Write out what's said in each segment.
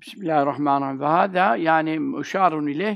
Bismillahirrahmanirrahim. Ve hâdâ yani müşârun ileyh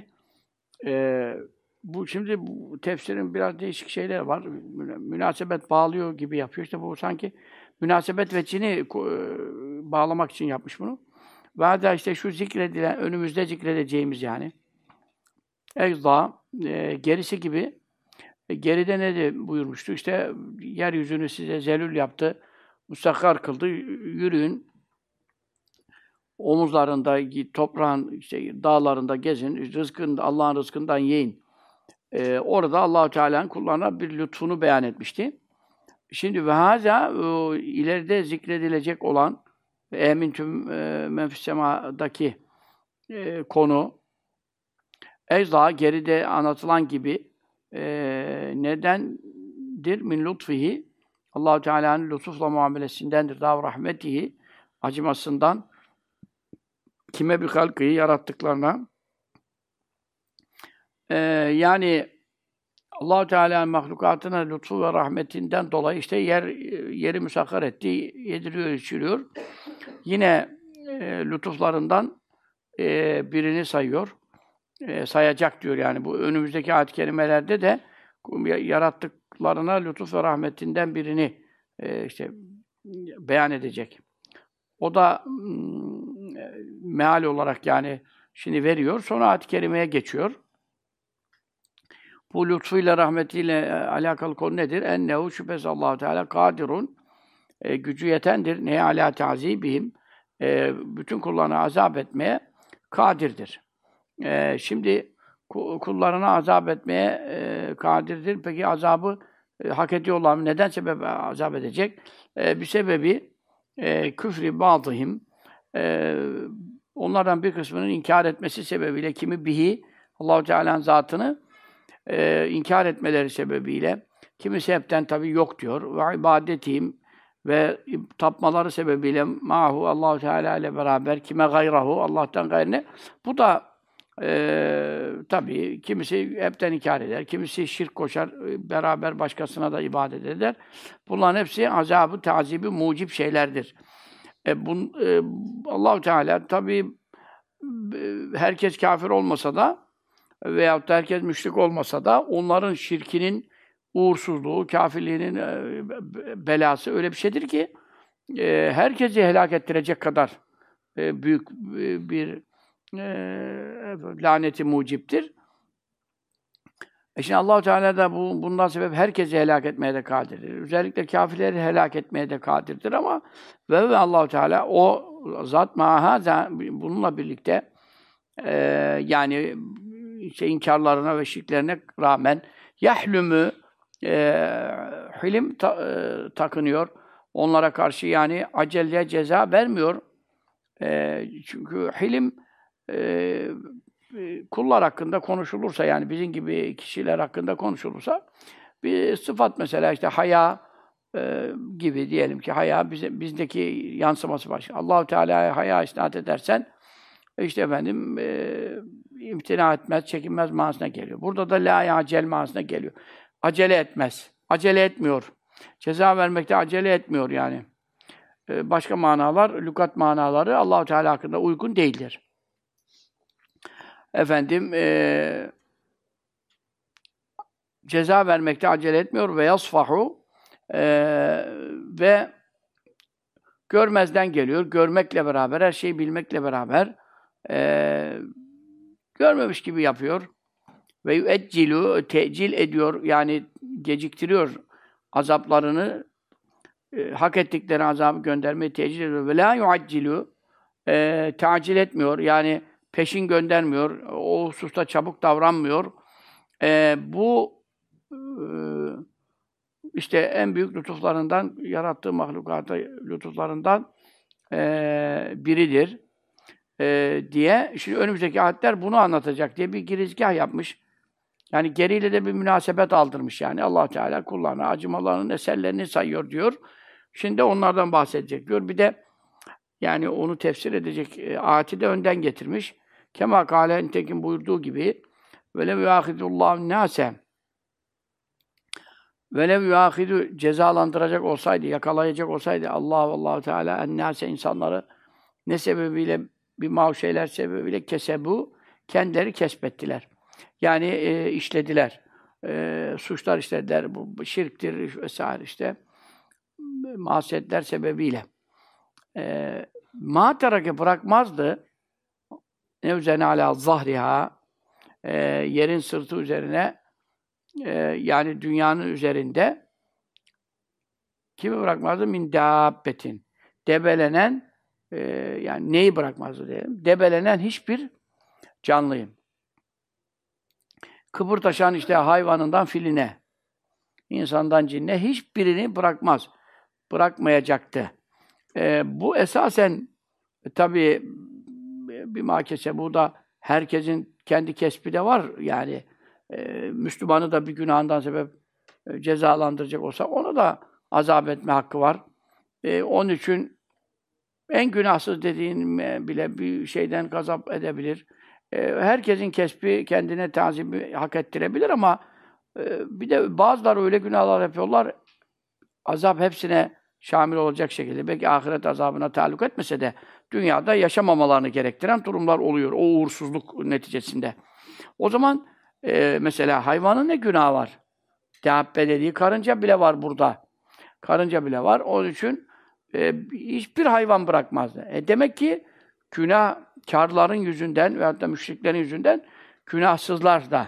bu şimdi bu tefsirin biraz değişik şeyleri var. Münasebet bağlıyor gibi yapıyor. İşte bu sanki münasebet veçhini bağlamak için yapmış bunu. Ve hâdâ işte şu zikredilen, önümüzde zikredeceğimiz yani. Egzâ, gerisi gibi. Geride ne de buyurmuştu? İşte yeryüzünü size zelül yaptı, mustakkar kıldı. Yürüyün, omuzlarında, toprağın, işte dağlarında gezin, Allah'ın rızkından yiyin. Orada Allah-u Teala'nın kullarına bir lütfunu beyan etmişti. Şimdi ve hâzâ ileride zikredilecek olan emintüm men fissemâ'daki konu ecza geride anlatılan gibi nedendir? Min lütfihi Allah-u Teala'nın lütufla muamelesindendir. Dav rahmetihi acımasından kime bir halkı yarattıklarına yani Allah-u Teala'nın mahlukatına lütfu ve rahmetinden dolayı işte yeri müsakhar etti, yediriyor, içiriyor. Yine lütuflarından birini sayıyor. Sayacak diyor yani. Bu önümüzdeki ayet-i kerimelerde de yarattıklarına lütuf ve rahmetinden birini işte beyan edecek. O da meal olarak yani şimdi veriyor. Sonra ayet-i kerimeye geçiyor. Bu lütfuyla, rahmetiyle alakalı konu nedir? Ennehu şüphesiz Allah-u Teala kadirun gücü yetendir. Neye alâ ta'zîbihim bütün kullarını azap etmeye kadirdir. Şimdi kullarına azap etmeye kadirdir. Peki azabı hak ediyorlar mı? Neden sebep azap edecek? Bir sebebi küfrü bazıhim onlardan bir kısmının inkar etmesi sebebiyle kimi bihi Allah-u Teala'nın zatını inkar etmeleri sebebiyle kimisi hepten tabii yok diyor. Ve ibadetihim ve tapmaları sebebiyle mahu Allah-u Teala ile beraber kime gayrahu Allah'tan gayrine. Bu da tabii kimisi hepten inkar eder, kimisi şirk koşar, beraber başkasına da ibadet eder. Bunların hepsi azabı, tazibi mucib şeylerdir. Allah-u Teala tabii herkes kafir olmasa da veyahut da herkes müşrik olmasa da onların şirkinin uğursuzluğu, kafirliğinin belası öyle bir şeydir ki herkesi helak ettirecek kadar büyük bir laneti muciptir. Şimdi Allah-u Teala da bundan sebep herkesi helak etmeye de kadirdir. Özellikle kafirleri helak etmeye de kadirdir ama ve Allah-u Teala o zat mahaza bununla birlikte yani inkarlarına ve şirklerine rağmen yahlümü hilim takınıyor. Onlara karşı yani aceleye ceza vermiyor. Çünkü hilim kullar hakkında konuşulursa yani bizim gibi kişiler hakkında konuşulursa bir sıfat mesela işte haya gibi diyelim ki haya bizdeki yansıması başka. Allah-u Teala'ya haya isnat edersen işte efendim imtina etmez, çekinmez manasına geliyor. Burada da la ya'cel manasına geliyor. Acele etmez. Acele etmiyor. Ceza vermekte acele etmiyor yani. Başka manalar, lügat manaları Allah-u Teala hakkında uygun değildir. Efendim ceza vermekte acele etmiyor ve yasfahu ve görmezden geliyor. Görmekle beraber, her şeyi bilmekle beraber görmemiş gibi yapıyor. Ve yu'eccilu tecil ediyor yani geciktiriyor azaplarını hak ettikleri azabı göndermeyi tecil ediyor. Ve la yu'accilu tacil etmiyor. Yani peşin göndermiyor. O hususta çabuk davranmıyor. Bu işte en büyük lütuflarından, yarattığı mahlukata lütuflarından biridir diye. Şimdi önümüzdeki ayetler bunu anlatacak diye bir girizgah yapmış. Yani geriyle de bir münasebet aldırmış yani. Allah Teala kullarına acımalarının eserlerini sayıyor diyor. Şimdi onlardan bahsedecek diyor. Bir de yani onu tefsir edecek ayeti de önden getirmiş. Kema kâle nitekim buyurduğu gibi velev yuâhidullahu nâse velev yuâhidu cezalandıracak olsaydı, yakalayacak olsaydı Allahu Teala ennâse insanları ne sebebiyle bir şeyler sebebiyle kesebu, kendileri kesbettiler. Yani işlediler. Suçlar işlediler. Bu şirktir vesaire işte. Masiyetler sebebiyle. Ma terake bırakmazdı. Ne üzerine ala zahriha, yerin sırtı üzerine, yani dünyanın üzerinde kimi bırakmazdı? Min dabbetin. Debelenen, yani neyi bırakmazdı diyelim? Debelenen hiçbir canlıyı. Kıpırtaşan işte hayvanından filine, insandan cinne hiçbirini bırakmaz. Bırakmayacaktı. Bu esasen tabii bir makese, bu da herkesin kendi kesbi de var. Yani Müslümanı da bir günahından sebep cezalandıracak olsa onu da azap etme hakkı var. Onun için en günahsız dediğin bile bir şeyden gazap edebilir. Herkesin kesbi kendine tazibi hak ettirebilir ama bir de bazıları öyle günahlar yapıyorlar, azap hepsine şamil olacak şekilde. Belki ahiret azabına taluk etmese de dünyada yaşamamalarını gerektiren durumlar oluyor o uğursuzluk neticesinde. O zaman mesela hayvanın ne günahı var? Dabbe dediği karınca bile var burada. Karınca bile var. Onun için hiçbir hayvan bırakmazdı. Demek ki günahkarların yüzünden veyahut da müşriklerin yüzünden günahsızlar da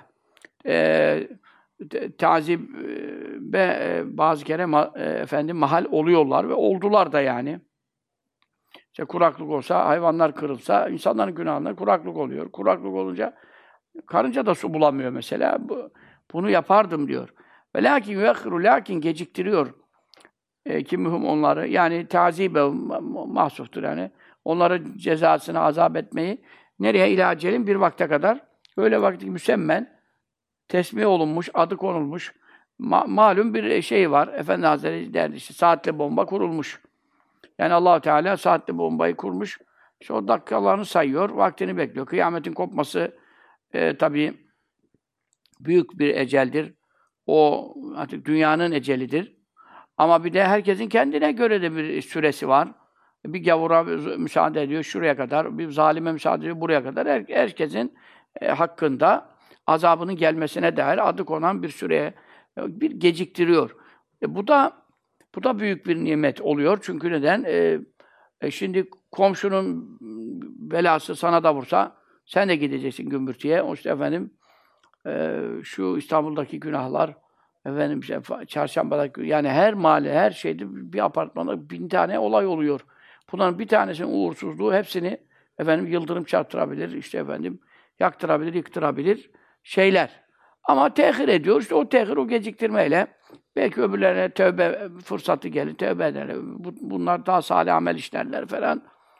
tazibe bazı kere mahal oluyorlar ve oldular da yani. İşte kuraklık olsa, hayvanlar kırılsa, insanların günahından kuraklık oluyor. Kuraklık olunca karınca da su bulamıyor mesela. Bunu yapardım diyor. Ve lakin geciktiriyor. Kimihum onları, yani tazibe mahsuftur yani. Onların cezasını azap etmeyi nereye ilacelin bir vakte kadar, öyle vakti müsemmen tesmih olunmuş, adı konulmuş. Malum bir şey var. Efendi Hazretleri derdi işte, saatli bomba kurulmuş. Yani Allah Teala saatli bombayı kurmuş. İşte o dakikalarını sayıyor, vaktini bekliyor. Kıyametin kopması tabii büyük bir eceldir. O artık dünyanın ecelidir. Ama bir de herkesin kendine göre de bir süresi var. Bir gavura müsaade ediyor şuraya kadar, bir zalime müsaade ediyor buraya kadar. Herkesin hakkında azabının gelmesine dair adı konan bir süreye bir geciktiriyor. Bu da büyük bir nimet oluyor. Çünkü neden? Şimdi komşunun belası sana da vursa sen de gideceksin gümbürtüye. O işte efendim şu İstanbul'daki günahlar, efendim işte Çarşamba'daki, yani her mahalle, her şeyde bir apartmanda 1000 tane olay oluyor. Bunların bir tanesinin uğursuzluğu hepsini efendim yıldırım çarptırabilir, işte efendim yaktırabilir, yıktırabilir şeyler. Ama tehir ediyor. İşte o tehir, o geciktirmeyle belki öbürlerine tövbe fırsatı gelir, tövbe ederler. Bunlar daha salih amel işlerler falan.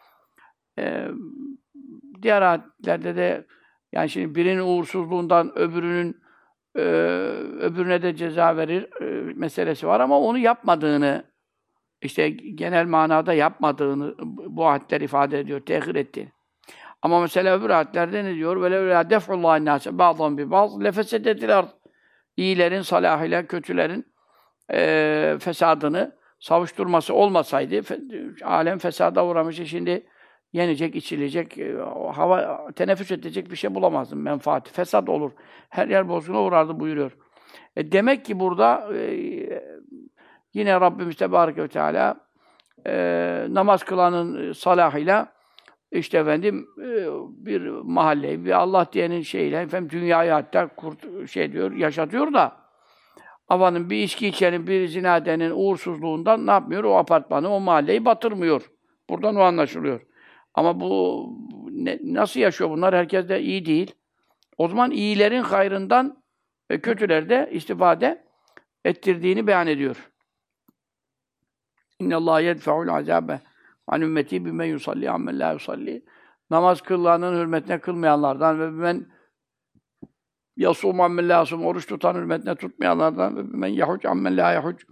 Diğer ayetlerde de yani şimdi birinin uğursuzluğundan öbürüne de ceza verir meselesi var ama onu yapmadığını, işte genel manada yapmadığını bu ayetler ifade ediyor, tehir ettiğini. Ama mesela öbür ayetlerde ne diyor? وَلَوْلَا دَفْعُ اللّٰهِ النَّاسَ بَعْضًا بِبَعْضٍ لَفَسَدَتِ الْاَرْضِ İyilerin salahıyla kötülerin fesadını savuşturması olmasaydı, alem fesada uğramıştı. Şimdi yenecek, içilecek, hava teneffüs edecek bir şey bulamazdım, menfaati. Fesat olur. Her yer bozguna uğrardı buyuruyor. Demek ki burada yine Rabbimiz Tebareke ve Teala namaz kılanın salahıyla işte efendim bir mahalleyi, bir Allah diyenin şeyle efendim dünyayı hatta diyor, yaşatıyor da avanın bir içki içenin, bir zina edenin uğursuzluğundan ne yapmıyor? O apartmanı, o mahalleyi batırmıyor. Buradan o anlaşılıyor. Ama bu nasıl yaşıyor bunlar? Herkes de iyi değil. O zaman iyilerin hayrından kötüler de istifade ettirdiğini beyan ediyor. İnne Allah yedfa'ul azabe an ümmeti bimen yusalli ammen la yusalli. Namaz kılanın hürmetine kılmayanlardan ve bimen yasum ammen la yasum, oruç tutan hürmetine tutmayanlardan ve bimen yahuc ammen la yahuc.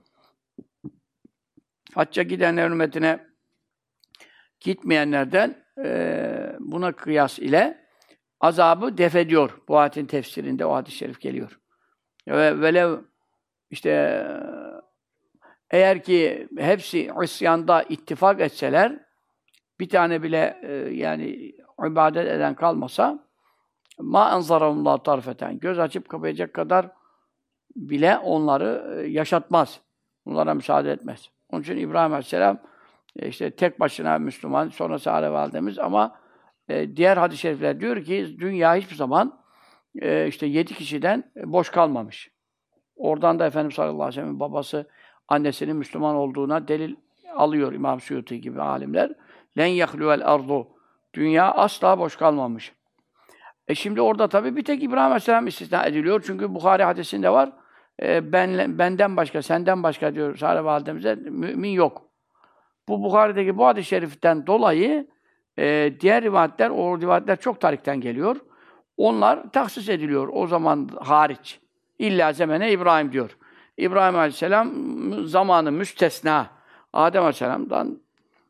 Hacca gidenler hürmetine gitmeyenlerden buna kıyas ile azabı def ediyor. Bu ayetin tefsirinde o hadis-i şerif geliyor. Ve velev işte eğer ki hepsi isyanda ittifak etseler, bir tane bile yani ibadet eden kalmasa ma enzarallahu tarfeten. Göz açıp kapayacak kadar bile onları yaşatmaz. Bunlara müsaade etmez. Onun için İbrahim Aleyhisselam işte tek başına Müslüman, sonra Sare Validemiz ama diğer hadis-i şerifler diyor ki dünya hiçbir zaman işte 7 kişiden boş kalmamış. Oradan da Efendimiz sallallahu aleyhi ve sellem'in babası annesinin Müslüman olduğuna delil alıyor İmam Suyuti gibi alimler. Len yahluvel ardu. Dünya asla boş kalmamış. Şimdi orada tabii bir tek İbrahim Aleyhisselam istisna ediliyor. Çünkü Buhari hadisinde var. Benden başka, senden başka diyor Sare Validemize mümin yok. Bu Buhari'deki bu hadis-i şeriften dolayı diğer rivayetler, o rivayetler çok tarikten geliyor. Onlar tahsis ediliyor o zaman hariç. İlla zemene İbrahim diyor. İbrahim Aleyhisselam zamanı müstesna. Adem Aleyhisselam'dan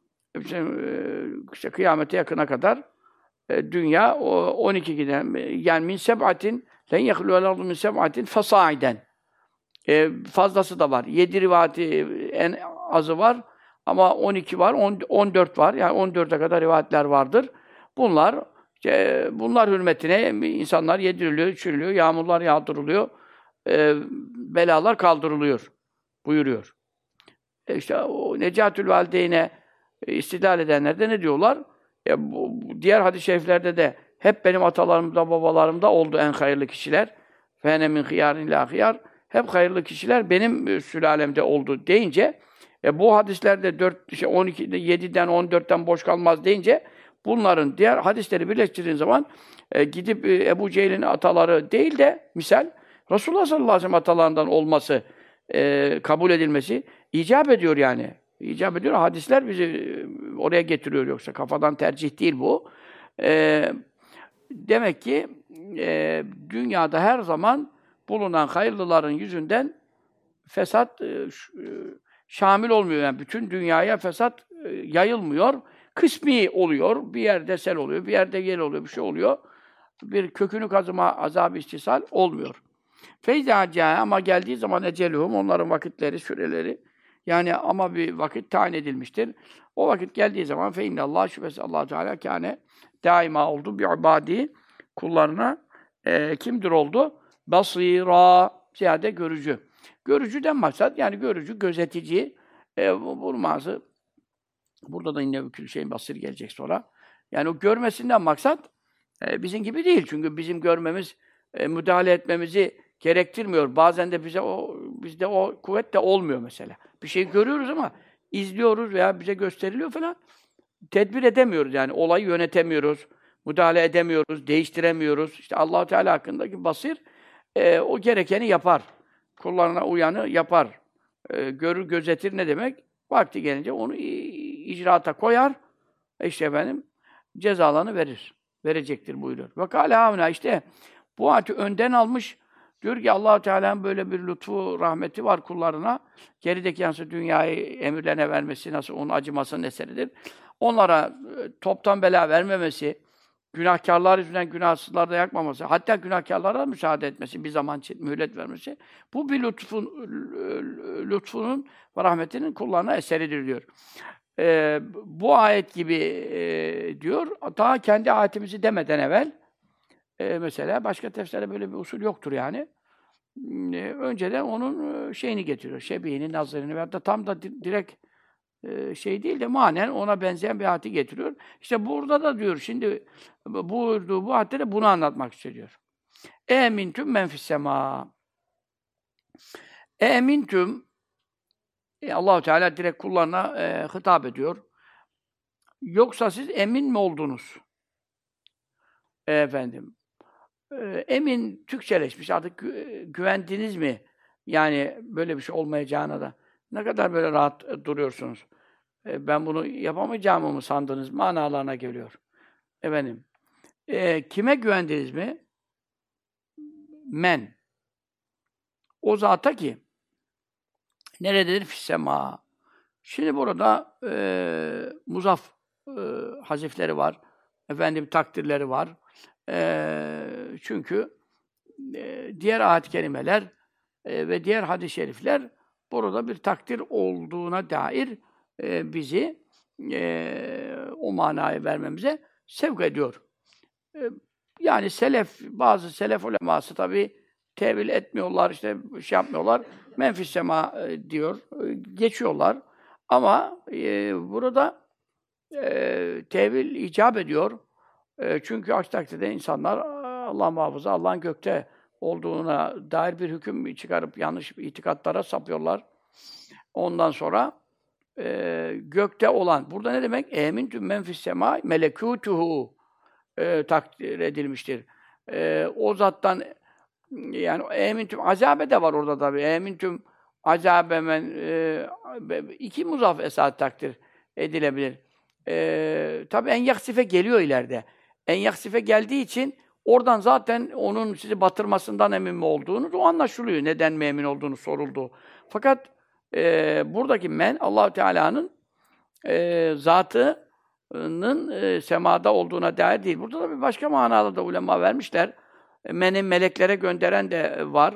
işte kıyamete yakına kadar dünya o 12 giden yani min seb'atin len yehlu'l ardu min seb'atin fasaiden. Fazlası da var. 7 rivayeti en azı var ama 12 var, 14 var. Yani 14'e kadar rivayetler vardır. Bunlar hürmetine insanlar yediriliyor, içiriliyor, yağmurlar yağdırılıyor, belalar kaldırılıyor buyuruyor. İşte o Necatül Valideyne istidlal edenler de ne diyorlar? Bu diğer hadis-i şeriflerde de hep benim atalarımda, babalarımda oldu en hayırlı kişiler. Fene min hıyârin ilâ hıyâr. Hep hayırlı kişiler benim sülalemde oldu deyince bu hadislerde 12'de 7'den 14'ten boş kalmaz deyince bunların diğer hadisleri birleştirdiğin zaman gidip Ebu Cehil'in ataları değil de misal Resulullah sallallahu aleyhi ve sellem atalarından olması kabul edilmesi icap ediyor yani. İcap ediyor. Hadisler bizi oraya getiriyor yoksa kafadan tercih değil bu. Demek ki dünyada her zaman bulunan hayırlıların yüzünden fesat şamil olmuyor. Yani bütün dünyaya fesat yayılmıyor. Kısmi oluyor. Bir yerde sel oluyor, bir yerde yel oluyor, bir şey oluyor. Bir kökünü kazıma, azab-ı istisal olmuyor. Feyzâ ama geldiği zaman eceluhum, onların vakitleri, süreleri yani ama bir vakit tayin edilmiştir. O vakit geldiği zaman fe innallah şüphesiz Allah Teala kâne daima oldu bi ibâdî kullarına kimdir oldu? Basîrâ ziyade görücü. Görücüden maksat yani görücü, gözetici bulması. Burada da yine bir şeyin basir gelecek sonra. Yani o görmesinden maksat bizim gibi değil. Çünkü bizim görmemiz, müdahale etmemizi gerektirmiyor. Bazen de bizde o kuvvet de olmuyor mesela. Bir şey görüyoruz ama izliyoruz veya bize gösteriliyor falan. Tedbir edemiyoruz yani. Olayı yönetemiyoruz. Müdahale edemiyoruz, değiştiremiyoruz. İşte Allah Teala hakkındaki basir o gerekeni yapar. Kullarına uyanı yapar. Görür, gözetir ne demek? Vakti gelince onu icraata koyar. İşte efendim cezalarını verir. Verecektir buyuruyor. Ve kâle havna işte bu ayeti önden almış. Diyor ki Allah Teala'nın böyle bir lütfu, rahmeti var kullarına. Gerideki yansı dünyayı emirlerine vermesi nasıl onun acımasının eseridir. Onlara toptan bela vermemesi, günahkarlar yüzünden günahsızlar da yakmaması, hatta günahkarlara müsaade etmesi, bir zaman için mühlet vermesi, bu bir lütfunun ve rahmetinin kullarına eseridir diyor. Bu ayet gibi diyor, daha kendi ayetimizi demeden evvel, mesela başka tefsirde böyle bir usul yoktur yani. Önceden onun şeyini getiriyor, şebihini, nazirini veyahut da tam da direkt şey değil de manen ona benzeyen bir ayeti getiriyor. İşte burada da diyor, şimdi buyurduğu bu ayette de bunu anlatmak istiyor. Emintüm men fissemâ. Emintüm Allah-u Teala direkt kullarına hitap ediyor. Yoksa siz emin mi oldunuz? Efendim. Emin Türkçeleşmiş. Artık güvendiniz mi? Yani böyle bir şey olmayacağına da. Ne kadar böyle rahat duruyorsunuz. Ben bunu yapamayacağımı mı sandınız? Manalarına geliyor. Efendim. Kime güvendiniz mi? Men. O zata ki nerededir? Fissema. Şimdi burada muzaf hazifleri var. Efendim takdirleri var. Çünkü diğer ayet-i kerimeler ve diğer hadis-i şerifler burada bir takdir olduğuna dair bizi o manayı vermemize sevk ediyor. E, Yani bazı selef uleması tabii tevil etmiyorlar, işte şey yapmıyorlar. Menfis sema diyor, geçiyorlar. Ama burada tevil icap ediyor. Çünkü aksi takdirde insanlar Allah muhafaza Allah'ın gökte olduğuna dair bir hüküm çıkarıp yanlış itikatlara sapıyorlar. Ondan sonra gökte olan, burada ne demek? Emintüm men fis sema melekûtuhu takdir edilmiştir. O zattan yani emintüm azabe de var orada tabii. Emintüm azabe men iki muzaf esas takdir edilebilir. Tabii en yaksife geliyor ileride. En yaksife geldiği için oradan zaten onun sizi batırmasından emin mi olduğunu o anlaşılıyor. Neden mi emin olduğunu soruldu. Fakat buradaki men Allah-u Teala'nın zatının semada olduğuna dair değil. Burada da bir başka manada da ulema vermişler. Men'i meleklere gönderen de var.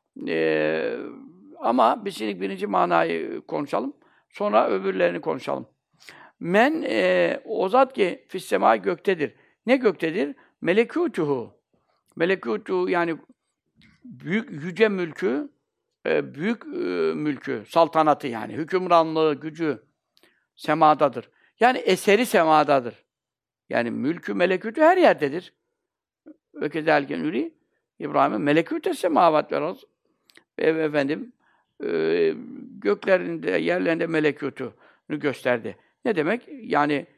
Ama biz şimdi birinci manayı konuşalım. Sonra öbürlerini konuşalım. Men o zat ki fis-semâ göktedir. Ne göktedir? Melekûtuhu. Melekûtuhu yani büyük yüce mülkü, büyük mülkü, saltanatı yani hükümranlığı, gücü semadadır. Yani eseri semadadır. Yani mülkü melekûtü her yerdedir. Ve kezâlike nuri İbrahim'e melekûte semâvat veraz. Efendim göklerinde, yerlerinde melekûtunu gösterdi. Ne demek? Yani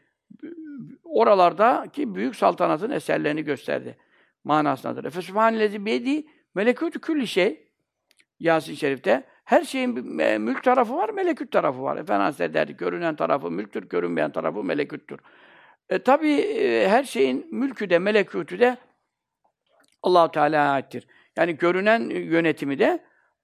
oralardaki büyük saltanatın eserlerini gösterdi. Manasındadır. Efe subhanellezi biyedi melekûtü külli şey. Yasin-i Şerif'te her şeyin mülk tarafı var, melekût tarafı var. Efendimiz derdi, görünen tarafı mülktür, görünmeyen tarafı melekûttür. Tabii her şeyin mülkü de, melekûtü de Allah-u Teala'ya aittir. Yani görünen yönetimi de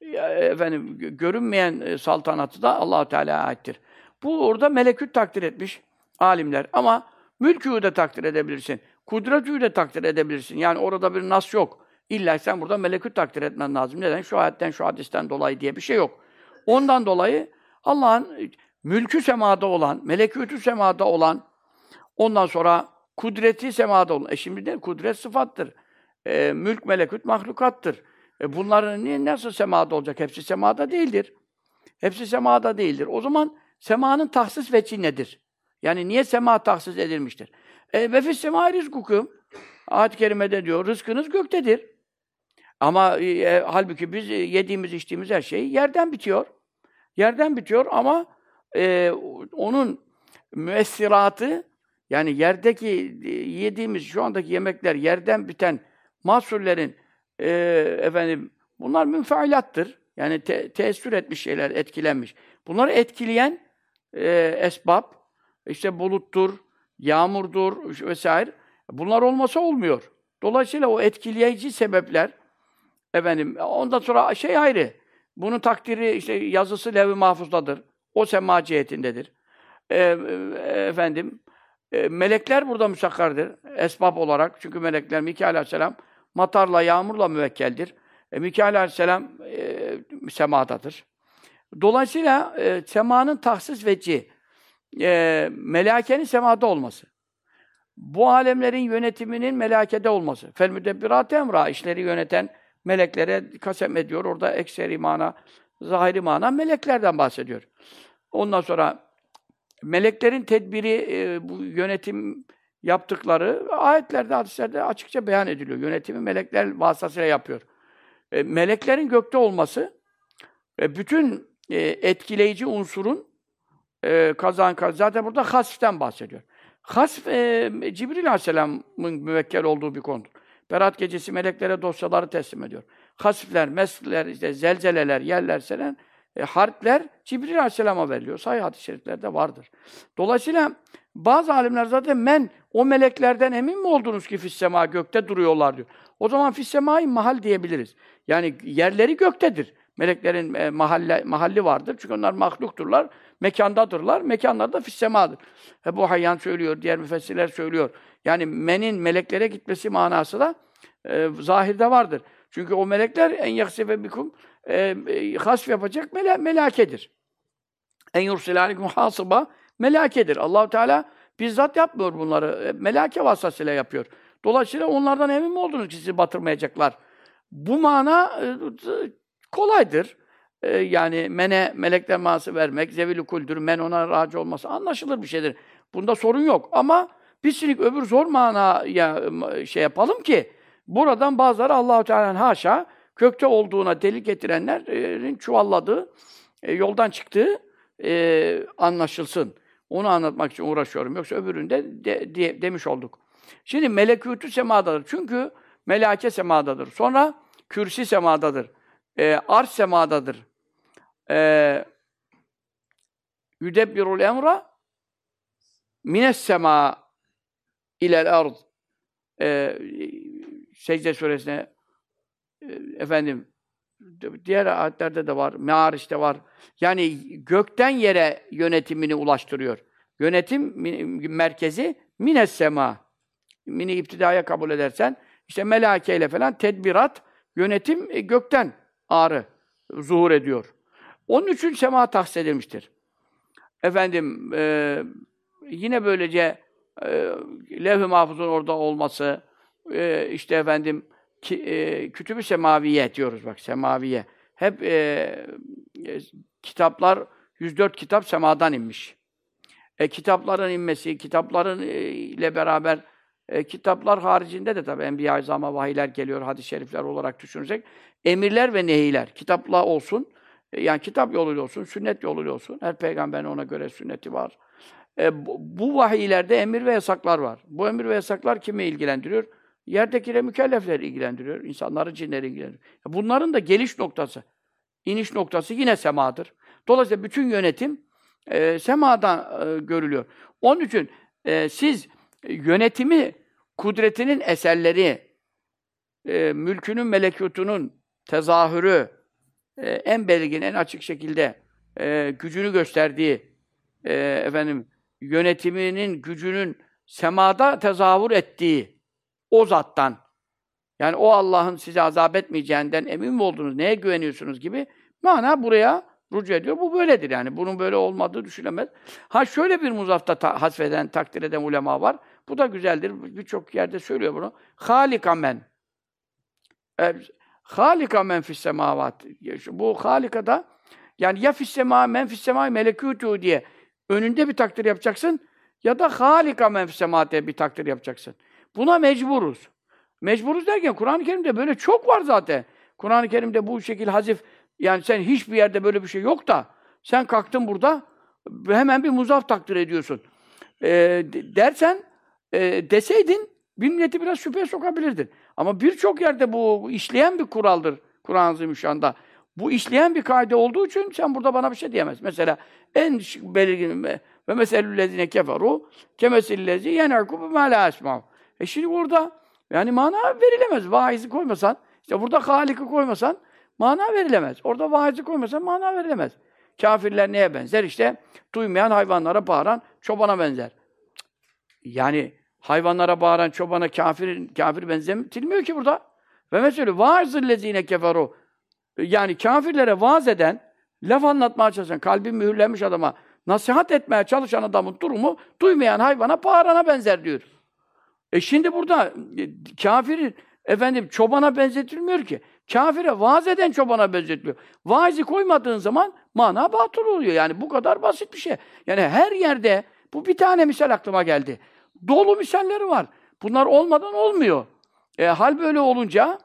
görünmeyen saltanatı da Allah-u Teala'ya aittir. Bu orada melekût takdir etmiş alimler. Ama mülkü de takdir edebilirsin. Kudretü de takdir edebilirsin. Yani orada bir nas yok. İlla sen burada melekût takdir etmen lazım. Neden? Şu ayetten, şu hadisten dolayı diye bir şey yok. Ondan dolayı Allah'ın mülkü semada olan, melekûtü semada olan, ondan sonra kudreti semada olan. Şimdi de kudret sıfattır. Mülk, melekût mahlukattır. Bunların nasıl semada olacak? Hepsi semada değildir. Hepsi semada değildir. O zaman semanın tahsis veci nedir? Yani niye sema tahsis edilmiştir? Ve fis semâ rizkukum. Ayet-i kerimede diyor, rızkınız göktedir. Ama halbuki biz yediğimiz, içtiğimiz her şey yerden bitiyor. Yerden bitiyor ama onun müessiratı, yani yerdeki yediğimiz, şu andaki yemekler, yerden biten mahsullerin bunlar münfealattır. Yani teessür etmiş şeyler, etkilenmiş. Bunları etkileyen esbab, işte buluttur, yağmurdur vesaire. Bunlar olmasa olmuyor. Dolayısıyla o etkileyici sebepler, ondan sonra şey ayrı. Bunun takdiri, işte yazısı levh-i mahfuzdadır. O sema cihetindedir. Melekler burada müsakkardır. Esbab olarak. Çünkü melekler Mikail Aleyhisselam matarla, yağmurla müvekkeldir. Mikail Aleyhisselam semadadır. Dolayısıyla semanın tahsis veci, melâkenin semada olması. Bu alemlerin yönetiminin melâkede olması. Fel müdebbirât-ı emrâ, işleri yöneten meleklere kasem ediyor. Orada ekseri mana, zahiri mana meleklerden bahsediyor. Ondan sonra meleklerin tedbiri, bu yönetim yaptıkları ayetlerde, hadislerde açıkça beyan ediliyor. Yönetimi melekler vasıtasıyla yapıyor. Meleklerin gökte olması, bütün etkileyici unsurun zaten burada hasften bahsediyor. Hasf, Cibril Aleyhisselam'ın müvekkel olduğu bir konudur. Berat gecesi meleklere dosyaları teslim ediyor. Hasfler, mesler, işte zelzeleler, yerler, selen, harpler Cibril Aleyhisselam'a veriliyor. Sahih hadis-i şeriflerde vardır. Dolayısıyla bazı alimler zaten o meleklerden emin mi oldunuz ki fis-sema, gökte duruyorlar diyor. O zaman fis-semâ-i mahal diyebiliriz. Yani yerleri göktedir. Meleklerin mahalli vardır. Çünkü onlar mahlukturlar, mekandadırlar. Mekanlar da fis-semâdır. Ebu Hayyan söylüyor, diğer müfessirler söylüyor. Yani menin meleklere gitmesi manası da zahirde vardır. Çünkü o melekler en yaksife bikum hasf yapacak melakedir. En yursilâlikum hasıba melakedir. Allah-u Teala Bizzat yapmıyor bunları. Meleke vasıtasıyla yapıyor. Dolayısıyla onlardan emin mi oldunuz ki sizi batırmayacaklar? Bu mana kolaydır. Yani melekler manası vermek, zevil-i kuldür, men ona raci olması anlaşılır bir şeydir. Bunda sorun yok. Ama biz şimdi öbür zor manaya şey yapalım ki buradan bazıları Allah-u Teala'nın haşa kökte olduğuna delil getirenlerin çuvalladığı, yoldan çıktığı anlaşılsın. Onu anlatmak için uğraşıyorum. Yoksa öbüründe demiş olduk. Şimdi melekûtü semadadır. Çünkü melake semadadır. Sonra kürsi semadadır. Arş semadadır. Yüdebbirul emra mines sema ilel ard. Secde suresine efendim diğer ayetlerde de var, Me'ariş'te var. Yani gökten yere yönetimini ulaştırıyor. Yönetim merkezi mines sema. Mini iptidaya kabul edersen işte melakeyle falan tedbirat, yönetim gökten ağrı zuhur ediyor. Onun için sema tahsis edilmiştir. Efendim yine böylece levh-i mahfuzun orada olması, işte efendim kütüb-ü semaviye diyoruz bak, semaviye. Hep kitaplar, 104 kitap semadan inmiş. Kitapların inmesi, kitapların ile beraber kitaplar haricinde de tabii Enbiya-i Azam'a vahiyler geliyor, hadis-i şerifler olarak düşünürsek. Emirler ve nehiler, kitapla olsun, yani kitap yoluyla olsun, sünnet yoluyla olsun. Her peygamberin ona göre sünneti var. Bu vahiylerde emir ve yasaklar var. Bu emir ve yasaklar kimi ilgilendiriyor? Yerdekileri mükellefleri ilgilendiriyor, insanları, cinleri ilgilendiriyor. Bunların da geliş noktası, iniş noktası yine semadır. Dolayısıyla bütün yönetim semadan görülüyor. Onun için siz yönetimi, kudretinin eserleri, mülkünün, melekutunun tezahürü, en belirgin, en açık şekilde gücünü gösterdiği, efendim yönetiminin gücünün semada tezahür ettiği o zattan, yani o Allah'ın sizi azap etmeyeceğinden emin mi oldunuz, neye güveniyorsunuz gibi mana buraya rücu ediyor. Bu böyledir yani. Bunun böyle olmadığı düşünemez. Ha şöyle bir muzafta hasfeden, takdir eden ulema var. Bu da güzeldir. Birçok yerde söylüyor bunu. Halika men. Halika men fis semavat. Bu halika da yani ya fis sema men fis sema melekûtû diye önünde bir takdir yapacaksın ya da halika men fis sema diye bir takdir yapacaksın. Buna mecburuz. Mecburuz derken Kur'an-ı Kerim'de böyle çok var zaten. Kur'an-ı Kerim'de bu şekil hazif, yani sen hiçbir yerde böyle bir şey yok da sen kalktın burada hemen bir muzaf takdir ediyorsun. Dersen deseydin bir milleti biraz şüpheye sokabilirdin. Ama birçok yerde bu işleyen bir kuraldır Kur'an-ı Azimüşşan'da. Bu işleyen bir kaide olduğu için sen burada bana bir şey diyemez. Mesela en belirgin ve meselüllezine keferu kemesillezi yen'aku bimâ lâ esmâhu. Şimdi burada yani mana verilemez. Vaizi koymasan, işte burada Halik'i koymasan mana verilemez. Orada vaizi koymasan mana verilemez. Kâfirler neye benzer? İşte duymayan hayvanlara bağıran çobana benzer. Yani hayvanlara bağıran çobana kafir benzetilmiyor ki burada. Ve mesela vaazillezine keferu, yani kafirlere vaaz eden, laf anlatmaya çalışan, kalbi mühürlenmiş adama nasihat etmeye çalışan adamın durumu duymayan hayvana bağırana benzer diyor. Şimdi burada kafirin çobana benzetilmiyor ki. Kafire vaaz eden çobana benzetiliyor. Vaizi koymadığın zaman mana batıl oluyor. Yani bu kadar basit bir şey. Yani her yerde bu bir tane misal aklıma geldi. Dolu misalleri var. Bunlar olmadan olmuyor. Hal böyle olunca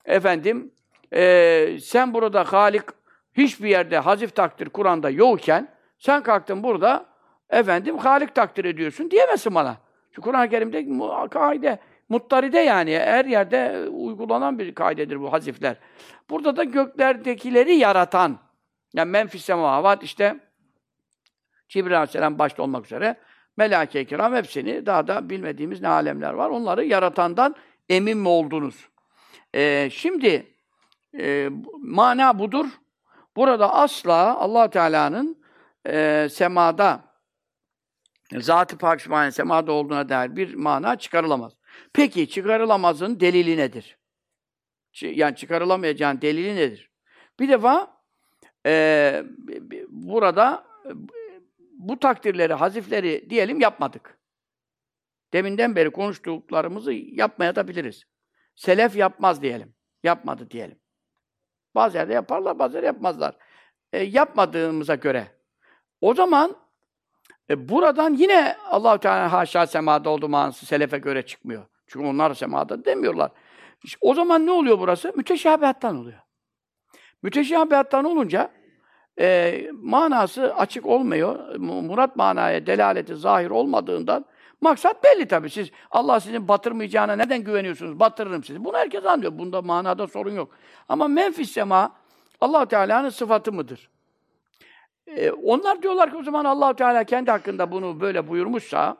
sen burada Halik hiçbir yerde hazif takdir Kur'an'da yokken sen kalktın burada Halik takdir ediyorsun diyemezsin bana. Çünkü Kur'an-ı Kerim'de kaide muttaride, yani her yerde uygulanan bir kaidedir bu hazifler. Burada da göklerdekileri yaratan, yani menfis semavat, işte Cibril Aleyhisselam başta olmak üzere melâke-i kiram hepsini, daha da bilmediğimiz ne alemler var. Onları yaratandan emin mi oldunuz? Şimdi mana budur. Burada asla Allah Teala'nın semada, Zat-ı Pak Sübhane semada olduğuna dair bir mana çıkarılamaz. Peki çıkarılamazın delili nedir? Yani çıkarılamayacağın delili nedir? Bir defa burada bu takdirleri, hazifleri diyelim yapmadık. deminden beri konuştuklarımızı yapmaya da biliriz. Selef yapmaz diyelim. Yapmadı diyelim. Bazı yerde yaparlar, bazı yerde yapmazlar. Yapmadığımıza göre. O zaman buradan yine Allah-u Teala haşa semada olduğu manası selefe göre çıkmıyor. Çünkü onlar semada demiyorlar. İşte o zaman ne oluyor burası? Müteşabihattan oluyor. Müteşabihattan olunca manası açık olmuyor. Murat manaya delaleti zahir olmadığından maksat belli tabii. Siz Allah sizin batırmayacağına neden güveniyorsunuz? Batırırım sizi. Bunu herkes anlıyor. Bunda manada sorun yok. Ama menfis sema Allah Teala'nın sıfatı mıdır? Onlar diyorlar ki o zaman Allah Teala kendi hakkında bunu böyle buyurmuşsa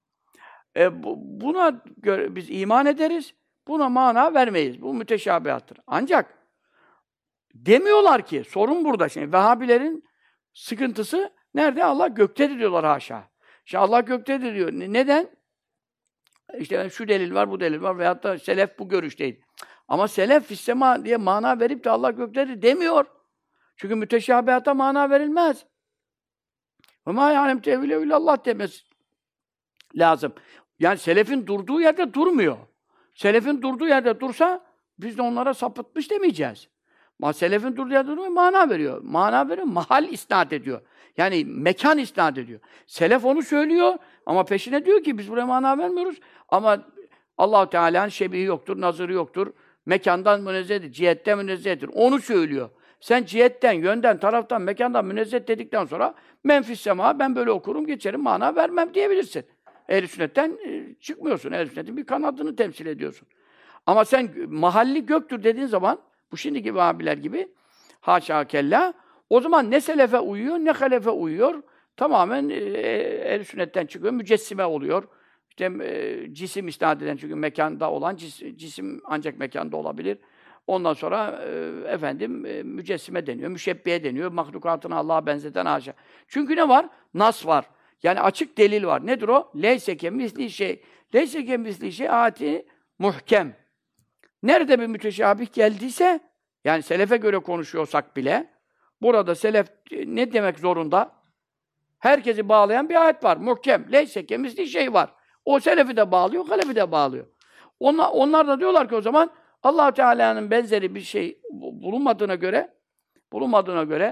buna göre biz iman ederiz. Buna mana vermeyiz. Bu müteşabihattır. Ancak demiyorlar ki, sorun burada şimdi. Vehhabilerin sıkıntısı nerede? Allah göktedir diyorlar haşa. İşte Allah göktedir diyor. Neden? İşte şu delil var, bu delil var veyahut da selef bu görüş değil. Ama selef fissema diye mana verip de Allah göktedir demiyor. Çünkü müteşabihata mana verilmez. Ve mâ yâlem tevîle illallah demesi lazım. Yani selefin durduğu yerde durmuyor. Selefin durduğu yerde dursa biz de onlara sapıtmış demeyeceğiz. Ama selefin durduğu yerde durmuyor, mana veriyor. Mana veriyor, mahal isnat ediyor. Yani mekan isnat ediyor. Selef onu söylüyor ama peşine diyor ki biz buraya mana vermiyoruz. Ama Allah-u Teala'nın şebihi yoktur, nazırı yoktur. Mekandan münezzehtir, cihetten münezzehtir. Onu söylüyor. Sen cihetten, yönden, taraftan, mekandan münezzeh dedikten sonra menfis sema, ben böyle okurum, geçerim, mana vermem diyebilirsin. Ehl-i sünnetten çıkmıyorsun. Ehl-i sünnetin bir kanadını temsil ediyorsun. Ama sen mahalli göktür dediğin zaman, bu şimdiki Vehhabiler gibi, haşa kella, o zaman ne selefe uyuyor, ne halefe uyuyor. Tamamen ehl-i sünnetten çıkıyor, mücessime oluyor. İşte cisim isnat eden, çünkü mekanda olan cisim ancak mekanda olabilir. Ondan sonra mücessime deniyor, müşebbihe deniyor, mahlukatını Allah'a benzeten haşa. Çünkü ne var? Nas var. Yani açık delil var. Nedir o? Leyse kemisli şey. Leyse kemisli şey ati muhkem. Nerede bir müteşabih geldiyse, yani selefe göre konuşuyorsak bile, burada selef ne demek zorunda? Herkesi bağlayan bir ayet var. Muhkem. Leyse kemisli şey var. O selefi de bağlıyor, halefi de bağlıyor. Onlar da diyorlar ki o zaman Allah Teala'nın benzeri bir şey bulunmadığına göre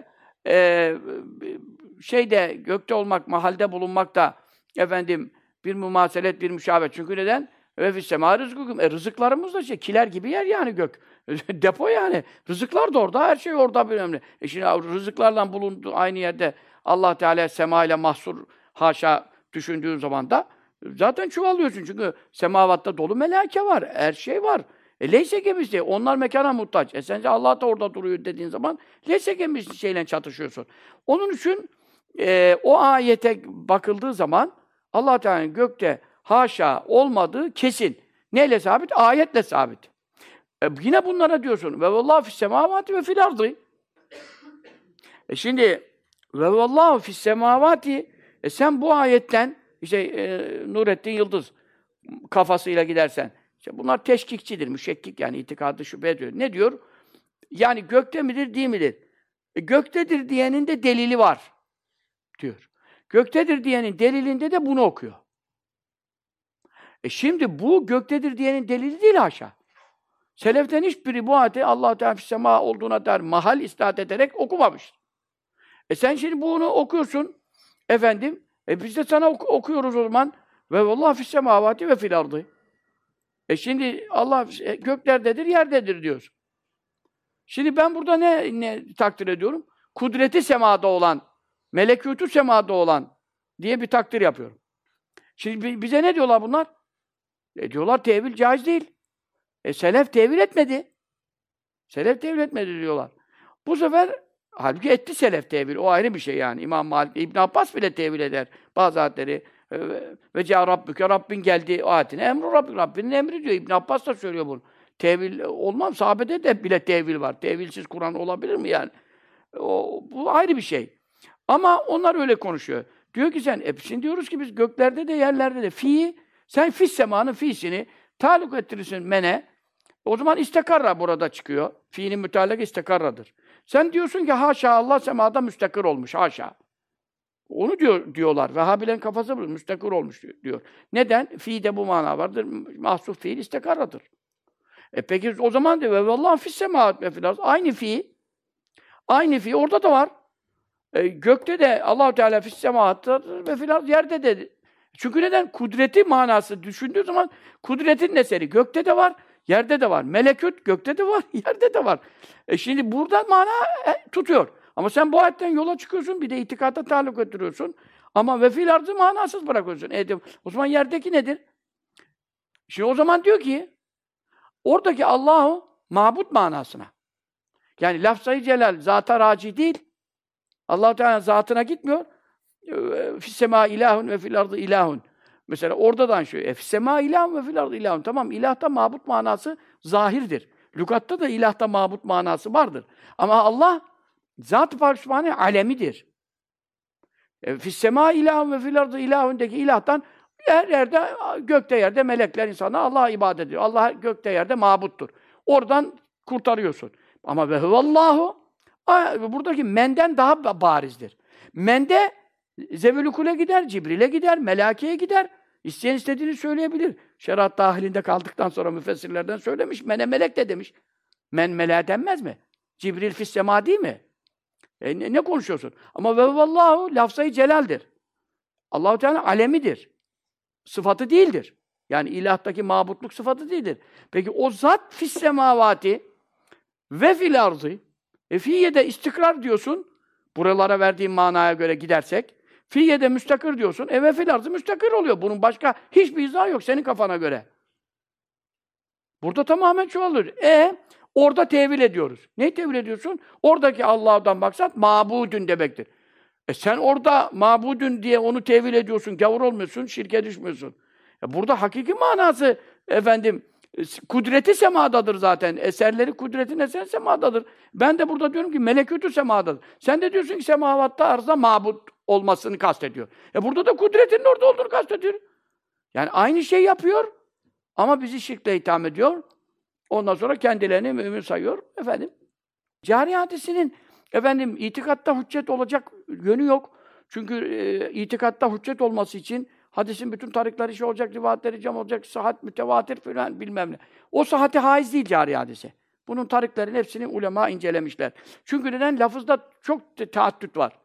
şeyde gökte olmak, mahalde bulunmak da bir mumaselet, bir müşabet. Çünkü neden? Ve fissema rızkukum. Rızıklarımız da kiler gibi yer yani gök. Depo yani. Rızıklar da orada, her şey orada önemli. Şimdi rızıklarla bulunduğu aynı yerde Allah Teala sema ile mahsur haşa düşündüğün zaman da zaten çuvallıyorsun. Çünkü semavatta dolu melaike var, her şey var. Leyse gemisi, onlar mekana muhtaç. Sen de Allah da orada duruyor dediğin zaman leyse gemisi şeyle çatışıyorsun. Onun için o ayete bakıldığı zaman Allah Teala'nın gökte haşa olmadığı kesin. Neyle sabit? Ayetle sabit. Yine bunlara diyorsun. Ve vallahu fis semavati ve fil ardı. Şimdi ve vallahu fis semavati, sen bu ayetten Nurettin Yıldız kafasıyla gidersen, işte bunlar teşkikçidir, müşekkik yani itikadı şüphe ediyor. Ne diyor? Yani gökte midir, değil midir? Göktedir diyenin de delili var diyor. Göktedir diyenin delilinde de bunu okuyor. Şimdi bu göktedir diyenin delili değil haşa. Seleften hiçbiri bu ayeti Allah-u Teala sema olduğuna dair mahal isnat ederek okumamış. Sen şimdi bunu okuyorsun biz de sana okuyoruz o zaman ve vallahi fis semavati ve fil ardı. Şimdi Allah göklerdedir, yerdedir diyorsun. Şimdi ben burada ne takdir ediyorum? Kudreti semada olan, melekûtu semada olan diye bir takdir yapıyorum. Şimdi bize ne diyorlar bunlar? Diyorlar tevil caiz değil. Selef tevil etmedi. Selef tevil etmedi diyorlar. Bu sefer halbuki etti selef tevil. O ayrı bir şey yani. İmam Malik, İbn Abbas bile tevil eder. Bazı ayetleri ve ca Rabbüke, Rabbin geldi o ayetine. Emru Rabbin, Rabbinin emri diyor. İbn Abbas da söylüyor bunu. Tevil olmaz. Sahabede de bile tevil var. Tevilsiz Kur'an olabilir mi yani? Bu ayrı bir şey. Ama onlar öyle konuşuyor. Diyor ki sen, şimdi diyoruz ki biz göklerde de yerlerde de sen fis semanın fiisini taluk ettirirsin mene. O zaman istekarra burada çıkıyor. Fiilin müteallak istekarradır. Sen diyorsun ki haşa Allah semada müstakir olmuş. Haşa. Onu diyorlar. Vehhabilerin kafası bu. Müstakir olmuş diyor. Neden? Fi'de bu mana vardır. Mahsuf fiil istikarradır. Peki o zaman diyor ve vallahi fis semaat ve fil arz. Aynı fi orada da var. Gökte de Allahu Teala fis semaattır ve fil arz yerde de. Çünkü neden? Kudreti manası düşündüğü zaman kudretin eseri gökte de var, yerde de var. Melekut gökte de var, yerde de var. Şimdi burada mana tutuyor. Ama sen bu ayetten yola çıkıyorsun, bir de itikada taluk ettiriyorsun. Ama ve fil arzı manasız bırakıyorsun. O zaman yerdeki nedir? Şimdi o zaman diyor ki, oradaki Allahu mabut manasına. Yani lafzayı celal, zata raci değil. Allah-u Teala zatına gitmiyor. Fis-sema ilahun ve fil ardı ilahun. Mesela oradan şu. Fis-sema ilahun ve fil ardı ilahun. Tamam, ilahta mabut manası zahirdir. Lügatta da ilahta mabut manası vardır. Ama Allah Zat-ı Pâk-ı alemidir. Fis-sema ilahun ve fil ardı ilahundaki ilahtan her yerde, gökte yerde melekler, insanlar Allah'a ibadet ediyor. Allah gökte yerde mabuttur. Oradan kurtarıyorsun. Ama ve huvallahu buradaki menden daha barizdir. Mende Zevül-i Kul'e gider, Cibril'e gider, Melâke'ye gider. İsteyen istediğini söyleyebilir. Şeriat dahilinde kaldıktan sonra müfessirlerden söylemiş. Mene melek de demiş. Men melâ denmez mi? Cibril fis-semâ değil mi? Ne konuşuyorsun? Ama ve vallahu lafzayı celaldir. Allah-u Teala alemidir. Sıfatı değildir. Yani ilahtaki mabutluk sıfatı değildir. Peki o zat fis-semâvâti ve fil arzı fiye'de istikrar diyorsun. Buralara verdiğim manaya göre gidersek. Fiye'de müstakir diyorsun. Ve fil arzı müstakir oluyor. Bunun başka hiçbir izahı yok senin kafana göre. Burada tamamen çoğalır. Orada tevil ediyoruz. Ne tevil ediyorsun? Oradaki Allah'tan maksat mabudun demektir. Sen orada mabudun diye onu tevil ediyorsun. Gavur olmuyorsun, şirke düşmüyorsun. Burada hakiki manası kudreti semadadır zaten. Eserleri kudretin eseri semadadır. Ben de burada diyorum ki melekûtü semadadır. Sen de diyorsun ki semavatta arzda mabut olmasını kastediyor. Burada da kudretinin orada olduğunu kastediyor. Yani aynı şey yapıyor ama bizi şirkle itham ediyor. Ondan sonra kendilerini mümin sayıyor. Cari hadisinin itikatta hüccet olacak yönü yok. Çünkü itikatta hüccet olması için hadisin bütün tarikleri şey olacak, rivayetleri cam olacak, sıhhat mütevatir falan bilmem ne. O sıhhati haiz değil cari hadise. Bunun tariklerin hepsini ulema incelemişler. Çünkü neden? Lafızda çok taaddüt var.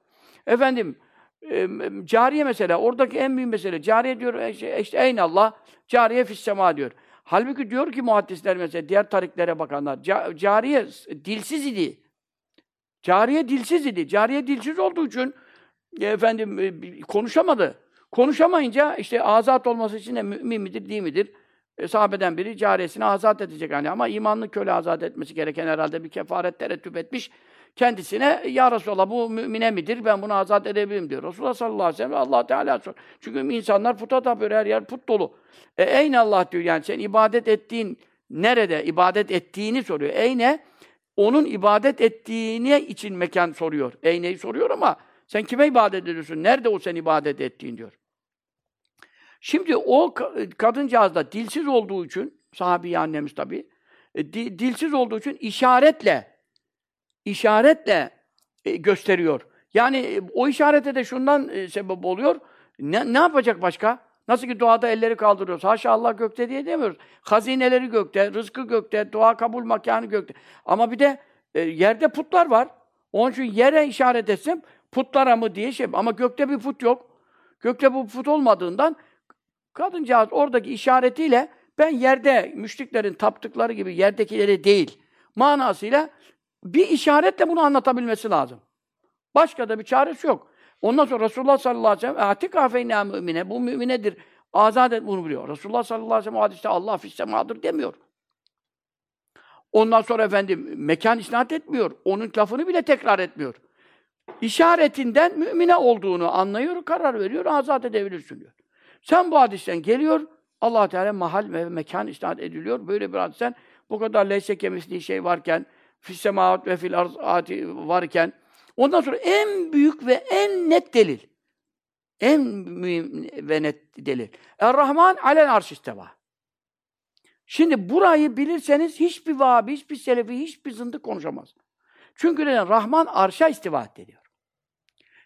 Cariye mesela, oradaki en büyük mesele. Cariye diyor, işte eynallah, cariye fissema diyor. Halbuki diyor ki muhaddisler mesela, diğer tariklere bakanlar, cariye dilsiz idi. Cariye dilsiz idi. Cariye dilsiz olduğu için konuşamadı. Konuşamayınca işte azat olması için de mümin midir, değil midir? Sahabeden biri cariyesini azat edecek hani ama imanlı köle azat etmesi gereken herhalde bir kefaret terettüp etmiş. Kendisine ya Resulallah bu mümine midir? Ben bunu azat edebilirim diyor. Resulullah sallallahu aleyhi ve sellem Allah Teala sor. Çünkü insanlar puta tapıyor, her yer put dolu. Eyne Allah diyor yani sen ibadet ettiğin nerede ibadet ettiğini soruyor. Eyne onun ibadet ettiğine için mekan soruyor. Eyne'yi soruyor ama sen kime ibadet ediyorsun? Nerede o sen ibadet ettiğin diyor. Şimdi o kadıncağız da dilsiz olduğu için, sahabi annemiz tabii, dilsiz olduğu için işaretle gösteriyor. Yani o işarete de şundan sebep oluyor. Ne yapacak başka? Nasıl ki duada elleri kaldırıyoruz. Haşa Allah gökte diye demiyoruz. Hazineleri gökte, rızkı gökte, dua kabul makanı gökte. Ama bir de yerde putlar var. Onun için yere işaret etsem putlara mı diye ama gökte bir put yok. Gökte bu put olmadığından kadıncağız oradaki işaretiyle ben yerde müşriklerin taptıkları gibi yerdekileri değil manasıyla bir işaretle bunu anlatabilmesi lazım. Başka da bir çaresi yok. Ondan sonra Resulullah sallallahu aleyhi ve sellem "Atika feyna mümine" bu müminedir. Azat et bunu biliyor. Resulullah sallallahu aleyhi ve sellem o hadiste Allah fissemadır demiyor. Ondan sonra mekan isnat etmiyor. Onun lafını bile tekrar etmiyor. İşaretinden mümine olduğunu anlıyor, karar veriyor, azat edebilirsin diyor. Sen bu hadisten geliyor, Allah Teala mahal ve mekan isnat ediliyor. Böyle bir hadisten bu kadar leyse kemisli şey varken, fis-semâvât ve fil arz varken, ondan sonra en büyük ve en net delil, en mühim ve net delil. Er-Rahman alel arş isteva. Şimdi burayı bilirseniz hiçbir Vâhabi, hiçbir Selefi, hiçbir zındık konuşamaz. Çünkü neden? Rahman arşa istiva ediyor.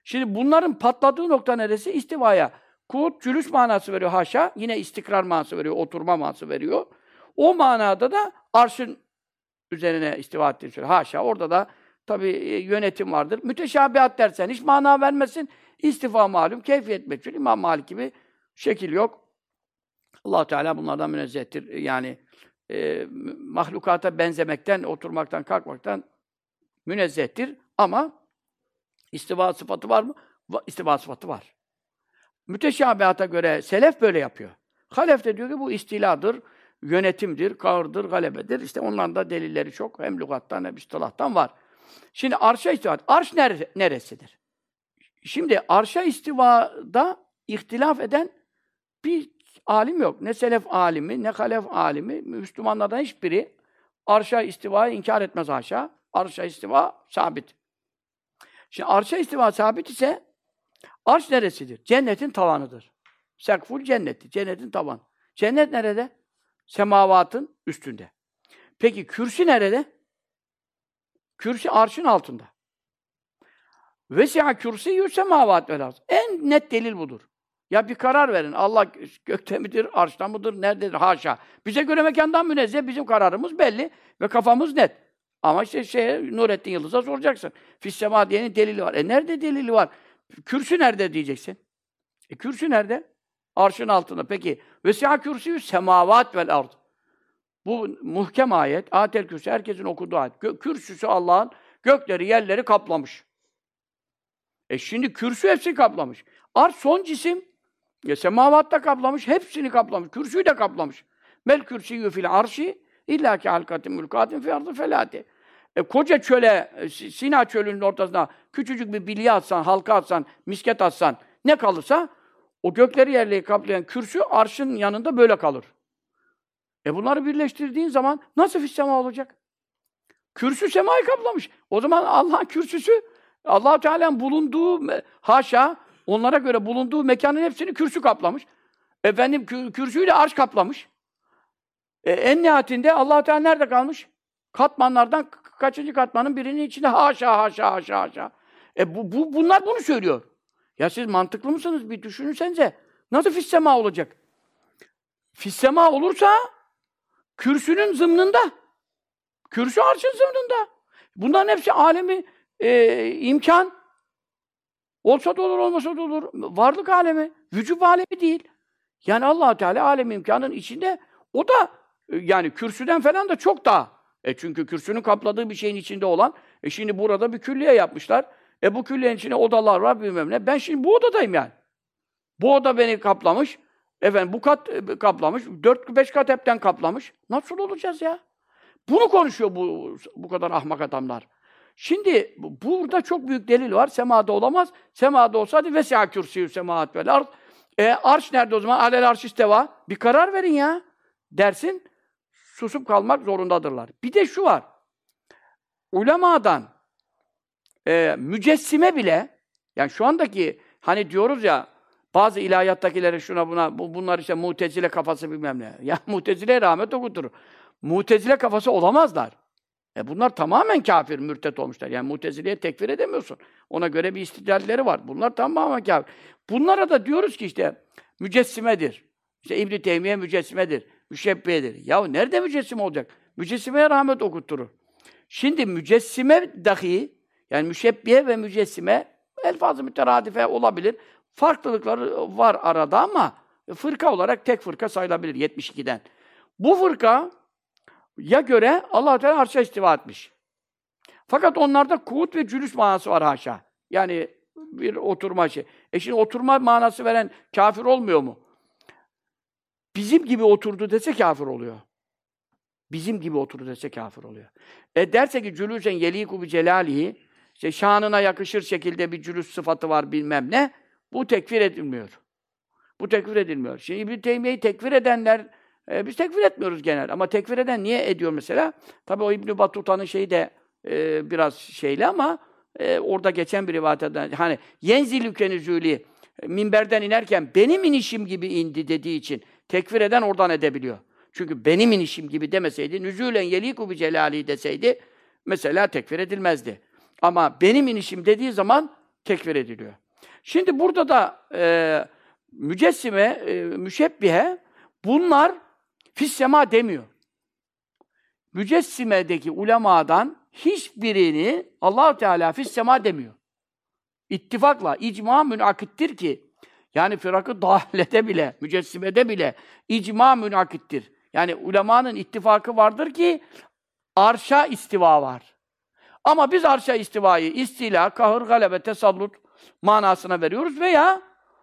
Şimdi bunların patladığı nokta neresi? İstivaya. Kuğut, cülüs manası veriyor haşa. Yine istikrar manası veriyor, oturma manası veriyor. O manada da arşın üzerine istiva ettiğini söylüyor. Haşa. Orada da tabii yönetim vardır. Müteşabihat dersen hiç mana vermesin. İstifa malum, keyfiyet meçhul. İmam Malik gibi şekil yok. Allah Teala bunlardan münezzehtir. Yani mahlukata benzemekten, oturmaktan, kalkmaktan münezzehtir. Ama istiva sıfatı var mı? İstiva sıfatı var. Müteşabihata göre selef böyle yapıyor. Halef de diyor ki bu istiladır, yönetimdir, kahırdır, galebedir. İşte onların da delilleri çok. Hem lügattan hem istilahtan var. Şimdi arşa istiva. Arş neresidir? Şimdi arşa istivada ihtilaf eden bir alim yok. Ne selef alimi, ne halef alimi. Müslümanlardan hiçbiri arşa istivayı inkar etmez haşa. Arşa istiva sabit. Şimdi arşa istiva sabit ise arş neresidir? Cennetin tavanıdır. Sekful cenneti, cennetin tavanı. Cennet nerede? Semavatın üstünde. Peki kürsü nerede? Kürsü arşın altında. Vesi'a kürsüyü semavat vel arz. En net delil budur. Ya bir karar verin. Allah gökte midir, arşta mıdır, nerededir? Haşa. Bize göre mekandan münezzeh, bizim kararımız belli ve kafamız net. Ama işte Nurettin Yıldız'a soracaksın. Fissema diyenin delili var. Nerede delili var? Kürsü nerede diyeceksin? Kürsü nerede? Arşın altında. Peki vesi'a kürsüyü semavat vel ard. Bu muhkem ayet. Ayetel kürsü herkesin okuduğu ayet. Kürsüsü Allah'ın gökleri, yerleri kaplamış. Şimdi kürsü hepsini kaplamış. Arş son cisim. Semavatta kaplamış, hepsini kaplamış. Kürsüyü de kaplamış. Mel kürsüyü fil arşi illa ki halkatin mülkatin fi ardı felati. Koca çöle, Sina çölünün ortasına küçücük bir bilye atsan, halka atsan, misket atsan ne kalırsa o gökleri yerleri kaplayan kürsü arşın yanında böyle kalır. Bunları birleştirdiğin zaman nasıl fissema olacak? Kürsü semayı kaplamış. O zaman Allah'ın kürsüsü Allah-u Teala'nın bulunduğu haşa onlara göre bulunduğu mekanın hepsini kürsü kaplamış. Efendim kürsüyü de arş kaplamış. En nihayetinde Allah-u Teala nerede kalmış? Katmanlardan kaçıncı katmanın birinin içinde haşa haşa haşa haşa. Bunlar bunu söylüyor. Ya siz mantıklı mısınız? Bir düşünürsenize. Nasıl fissema olacak? Fissema olursa kürsünün zımnında. Kürsü arşın zımnında. Bunların hepsi alemi imkan. Olsa da olur, olmasa da olur. Varlık alemi, vücub alemi değil. Yani Allah-u Teala alem imkanın içinde, o da yani kürsüden falan da çok daha. Çünkü kürsünün kapladığı bir şeyin içinde olan, şimdi burada bir külliye yapmışlar. Bu külliyenin içine odalar var, bilmem ne. Ben şimdi bu odadayım yani. Bu oda beni kaplamış. Efendim bu kat kaplamış. 4-5 kat hepten kaplamış. Nasıl olacağız ya? Bunu konuşuyor bu kadar ahmak adamlar. Şimdi burada çok büyük delil var. Semada olamaz. Semada olsaydı vesi'a kürsüyü semaat vel ard. Arş nerede o zaman? Alel arş isteva. Bir karar verin ya. Dersin. Susup kalmak zorundadırlar. Bir de şu var. Ulemadan mücessime bile, yani şu andaki hani diyoruz ya bazı ilahiyattakilere şuna buna bunlar işte Mutezile kafası bilmem ne. Ya Mutezile'ye rahmet okutur. Mutezile kafası olamazlar. Bunlar tamamen kafir, mürtet olmuşlar. Yani Mutezile'ye tekfir edemiyorsun. Ona göre bir istidlalleri var. Bunlar tamamen kafir. Bunlara da diyoruz ki işte mücessimedir. İşte İbn-i Teymiye mücessimedir. Müşebbihedir. Ya nerede mücessime olacak? Mücessimeye rahmet okutturur. Şimdi mücessime dahi, yani müşebbihe ve mücessime elfaz-ı müteradife olabilir. Farklılıkları var arada ama fırka olarak tek fırka sayılabilir 72'den. Bu fırka ya göre Allah-u Teala arşa istiva etmiş. Fakat onlarda kuğut ve cülüs manası var haşa. Yani bir oturma şey. Şimdi oturma manası veren kafir olmuyor mu? Bizim gibi oturdu dese kafir oluyor. Bizim gibi oturdu dese kafir oluyor. Derse ki cülüsen yelîku bi celâlihi, işte şanına yakışır şekilde bir cülüs sıfatı var bilmem ne, bu tekfir edilmiyor. Bu tekfir edilmiyor. Şimdi İbn-i Teymiye'yi tekfir edenler, biz tekfir etmiyoruz genel. Ama tekfir eden niye ediyor mesela? Tabii o İbn-i Battuta'nın şeyi de biraz şeyli ama orada geçen bir rivayette hani yenzilüke nüzûlî, minberden inerken benim inişim gibi indi dediği için tekfir eden oradan edebiliyor. Çünkü benim inişim gibi demeseydi, nüzûlen yelîku bi celâlî deseydi mesela tekfir edilmezdi. Ama benim inişim dediği zaman tekfir ediliyor. Şimdi burada da mücessime, müşebbihe bunlar fissema demiyor. Mücessimedeki ulemadan hiçbirini Allah Teala fissema demiyor. İttifakla, icma münakittir ki, yani fırak-ı dâhilede bile, mücessimede bile icma münakittir. Yani ulemanın ittifakı vardır ki arşa istiva var. Ama biz arşa istivayı istila, kahır, galebe, tesallut manasına veriyoruz veya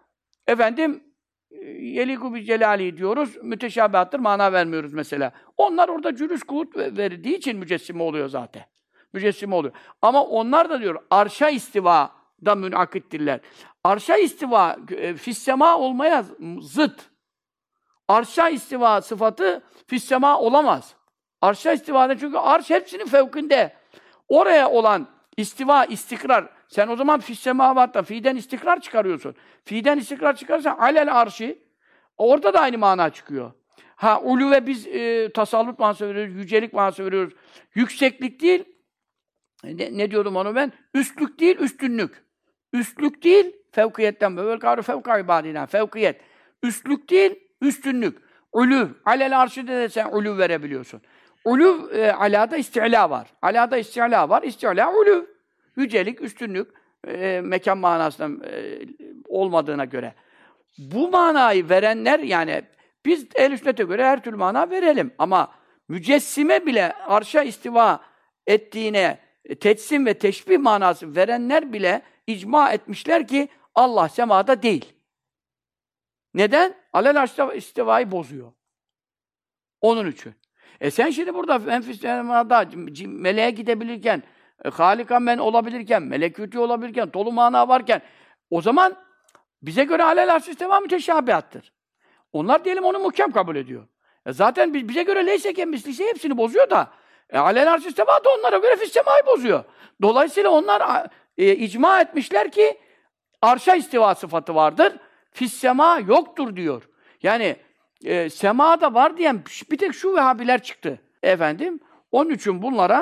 yeliku bi celali diyoruz, müteşabihattır, mana vermiyoruz mesela. Onlar orada cülüs kuhut verdiği için mücessime oluyor zaten. Mücessime oluyor. Ama onlar da diyor, arşa istiva da münakittirler. Arşa istiva, fissema olmaya zıt. Arşa istiva sıfatı fissema olamaz. Arşa istivada çünkü arş hepsinin fevkinde. Oraya olan istiva, istikrar. Sen o zaman fissemavattan, fi'den istikrar çıkarıyorsun. Fi'den istikrar çıkarırsan alel arşi, orada da aynı mana çıkıyor. Uluve biz tasallut manası veriyoruz, yücelik manası veriyoruz. Yükseklik değil, ne diyordum onu ben? Üstlük değil, üstünlük. Üstlük değil, fevkiyetten böyle kâru fevka ibadina, fevkiyet. Üstlük değil, üstünlük. Ulû, alel arşide de sen ulû verebiliyorsun. Ulû, alâda isti'lâ var. Alâda isti'lâ var, isti'lâ ulû. Yücelik, üstünlük, mekan manasında olmadığına göre. Bu manayı verenler, yani biz ehl-i sünnete göre her türlü mana verelim. Ama mücessime bile arşa istiva ettiğine tetsim ve teşbih manası verenler bile icma etmişler ki Allah semada değil. Neden? Alel arşta istivayı bozuyor. Onun için. Sen şimdi burada enfis semada meleğe gidebilirken, halikan men olabilirken, melekûti olabilirken, dolu mana varken, o zaman bize göre alel arş istiva müteşabihattır. Onlar diyelim onu muhkem kabul ediyor. Zaten bize göre leyseken mislisi hepsini bozuyor da alel arş istiva da onlara göre fissemayı bozuyor. Dolayısıyla onlar icma etmişler ki arşa istiva sıfatı vardır. Fissema yoktur diyor. Yani semada var diyen bir tek şu Vehhabiler çıktı. Onun için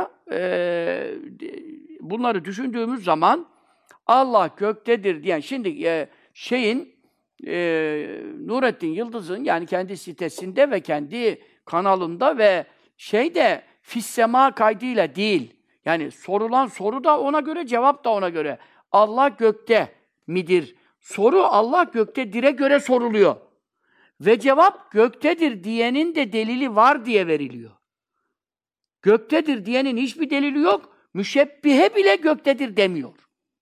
bunları düşündüğümüz zaman Allah göktedir diyen, şimdi Nurettin Yıldız'ın yani kendi sitesinde ve kendi kanalında ve fissema kaydıyla değil. Yani sorulan soru da ona göre, cevap da ona göre. Allah gökte midir? Soru Allah göktedir'e göre soruluyor. Ve cevap göktedir diyenin de delili var diye veriliyor. Göktedir diyenin hiçbir delili yok. Müşebbihe bile göktedir demiyor.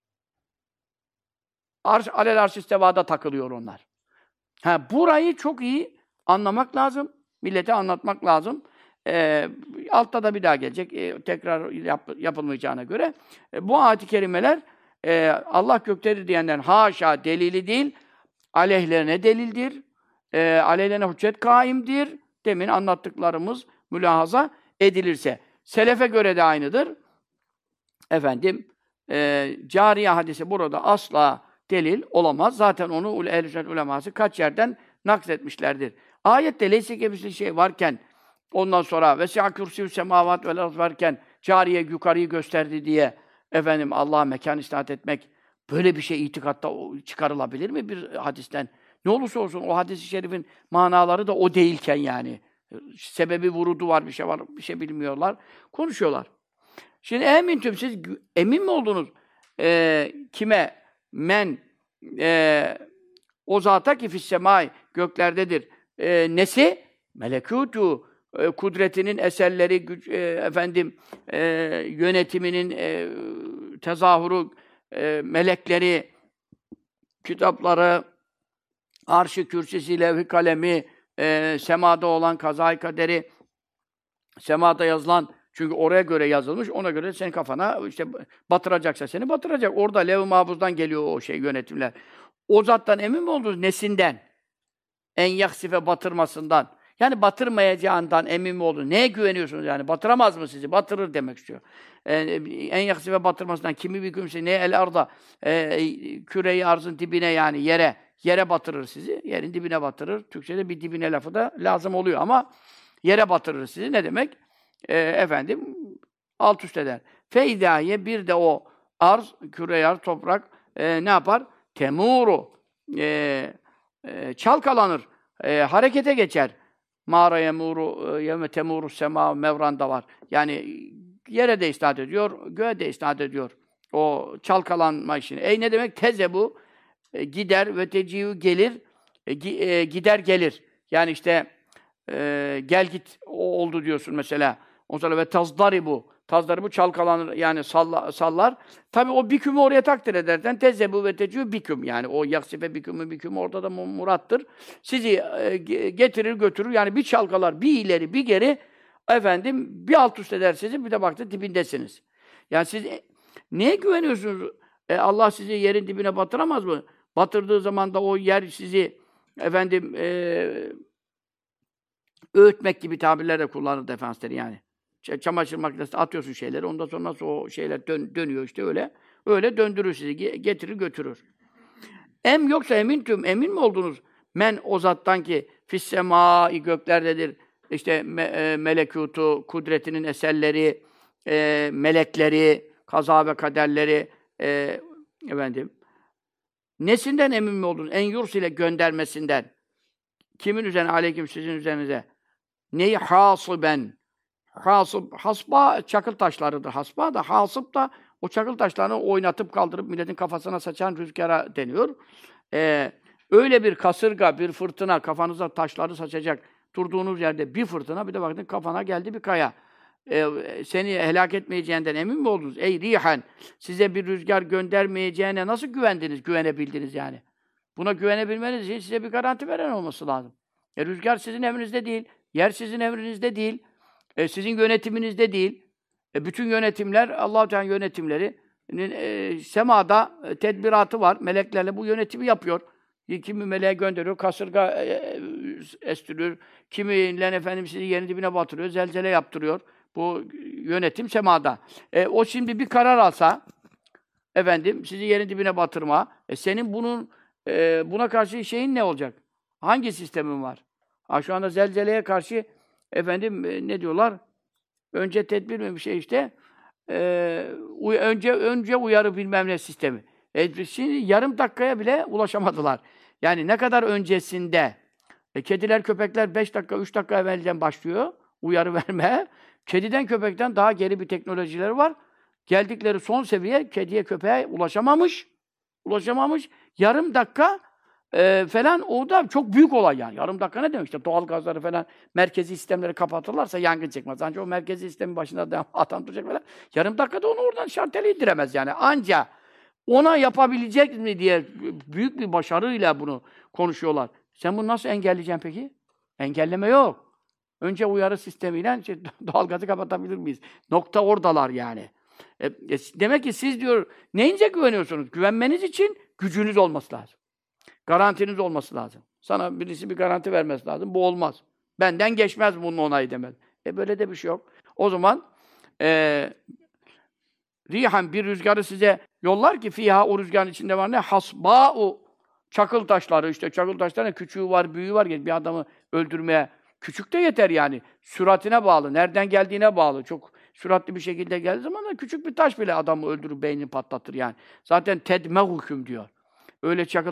Alel arş istevada takılıyor onlar. Burayı çok iyi anlamak lazım. Millete anlatmak lazım. Altta da bir daha gelecek. Tekrar yapılmayacağına göre. Bu ayet-i kerimeler Allah göktedir diyenlerin haşa delili değil, aleyhlerine delildir. Aleyhlerine hüccet kaimdir. Demin anlattıklarımız mülahaza edilirse. Selefe göre de aynıdır. Cariye hadisi burada asla delil olamaz. Zaten onu ehl-i sünnet uleması kaç yerden nakletmişlerdir. Ayette leyse gibi şey varken, ondan sonra vesi'a kürsiyü semavat vel arz varken cariye yukarıyı gösterdi diye Allah'a mekan isnat etmek, böyle bir şey itikatta çıkarılabilir mi bir hadisten? Ne olursa olsun o hadis-i şerifin manaları da o değilken yani. Sebebi vurudu var, bir şey var, bir şey bilmiyorlar. Konuşuyorlar. Şimdi emintüm, siz emin mi oldunuz? Kime? Men o zata ki fissemâi göklerdedir. Nesi? Melekûtu kudretinin eserleri, yönetiminin tezahürü, melekleri, kitapları, arş-ı kürsisi, levh-i kalemi, semada olan kazayı kaderi, semada yazılan, çünkü oraya göre yazılmış, ona göre senin kafana batıracaksa seni batıracak. Orada levh-i mahfuzdan geliyor o yönetimler. O zattan emin mi oldunuz? Nesinden? En yaksife batırmasından. Yani batırmayacağından emin mi oldunuz? Neye güveniyorsunuz yani? Batıramaz mı sizi? Batırır demek istiyor. En yaksife batırmasından kimi bir kimse ne el arda küreyi arzın dibine, yani yere batırır sizi. Yerin dibine batırır. Türkçede bir dibine lafı da lazım oluyor ama yere batırır sizi. Ne demek? Alt üst eder. Feidâye, bir de o arz, küre-i arz, toprak, ne yapar? Temuru çalkalanır. Harekete geçer. Mağara yemuru yevme temuru sema Mevran'da var. Yani yere de isnat ediyor, göğe de isnat ediyor. O çalkalanma işini. Ne demek? Teze bu. Gider ve teciyu gelir. Gider gelir. Yani işte gel git oldu diyorsun mesela. O sonra ve tazdari bu. Tazdari bu çalkalanır yani sallar. Tabii o bikümü oraya takdir edersen tezzebu ve teciyu biküm. Yani o yaksife bikümü orada da murattır. Sizi getirir götürür. Yani bir çalkalar bir ileri bir geri efendim bir alt üst eder sizi bir de baktı dibindesiniz. Yani siz neye güveniyorsunuz? Allah sizi yerin dibine batıramaz mı? Batırdığı zaman da o yer sizi efendim öğütmek gibi tabirlerle kullanır defansları yani. Çamaşır makinesine atıyorsun şeyleri, ondan sonra nasıl o şeyler dönüyor işte öyle. Öyle döndürür sizi, getirir götürür. Yoksa emin mi oldunuz? Men o zattan ki fissemâi göklerdedir. İşte melekutu, kudretinin eserleri, melekleri, kaza ve kaderleri, efendim. Nesinden emin mi oldunuz? En ile göndermesinden. Kimin üzerine? Aleyküm sizin üzerinize. Neyi? Hasıben. Hasba çakıl taşlarıdır. Hasba da, hasıp da o çakıl taşlarını oynatıp kaldırıp milletin kafasına saçan rüzgara deniyor. Öyle bir kasırga, bir fırtına kafanıza taşları saçacak. Durduğunuz yerde bir fırtına, bir de baktın kafana geldi bir kaya. Seni helak etmeyeceğinden emin mi oldunuz? Ey rihan! Size bir rüzgar göndermeyeceğine nasıl güvendiniz, güvenebildiniz yani? Buna güvenebilmeniz için size bir garanti veren olması lazım. Rüzgar sizin emrinizde değil, yer sizin emrinizde değil, sizin yönetiminizde değil. Bütün yönetimler, Allah-u Teala yönetimleri, semada tedbiratı var. Meleklerle bu yönetimi yapıyor. Kimi meleğe gönderiyor, kasırga estiriyor. Kimiyle efendim sizi yerin dibine batırıyor, zelzele yaptırıyor. Bu yönetim semada. O şimdi bir karar alsa, efendim sizi yerin dibine batırma, senin buna karşı şeyin ne olacak? Hangi sistemin var? Şu anda zelzeleye karşı efendim ne diyorlar? Önce tedbir mi bir şey işte? Önce uyarı bilmem ne sistemi. Şimdi yarım dakikaya bile ulaşamadılar. Yani ne kadar öncesinde kediler, köpekler 5 dakika, 3 dakika evvelden başlıyor uyarı vermeye. Kediden, köpekten daha geri bir teknolojileri var. Geldikleri son seviye kediye, köpeğe ulaşamamış. Yarım dakika falan o da çok büyük olay yani. Yarım dakika ne demek işte doğal gazları falan merkezi sistemleri kapatırlarsa yangın çıkmaz. Ancak o merkezi sistemin başında adam duracak falan. Yarım dakikada onu oradan şarteli indiremez yani. Anca ona yapabilecek mi diye büyük bir başarıyla bunu konuşuyorlar. Sen bunu nasıl engelleyeceksin peki? Engelleme yok. Önce uyarı sistemiyle doğalgazı kapatabilir miyiz? Nokta oradalar yani. Demek ki siz diyor neyince güveniyorsunuz? Güvenmeniz için gücünüz olması lazım. Garantiniz olması lazım. Sana birisi bir garanti vermesi lazım. Bu olmaz. Benden geçmez bunun onayı demez. Böyle de bir şey yok. O zaman rihan bir rüzgarı size yollar ki fiha o rüzgarın içinde var ne? Hasba'u çakıl taşları işte çakıl taşlarının küçüğü var, büyüğü var. Bir adamı öldürmeye küçük de yeter yani. Süratine bağlı, nereden geldiğine bağlı. Çok süratli bir şekilde geldiği zaman da küçük bir taş bile adamı öldürür, beynini patlatır yani. Zaten tedmehuküm diyor. Öyle çakıl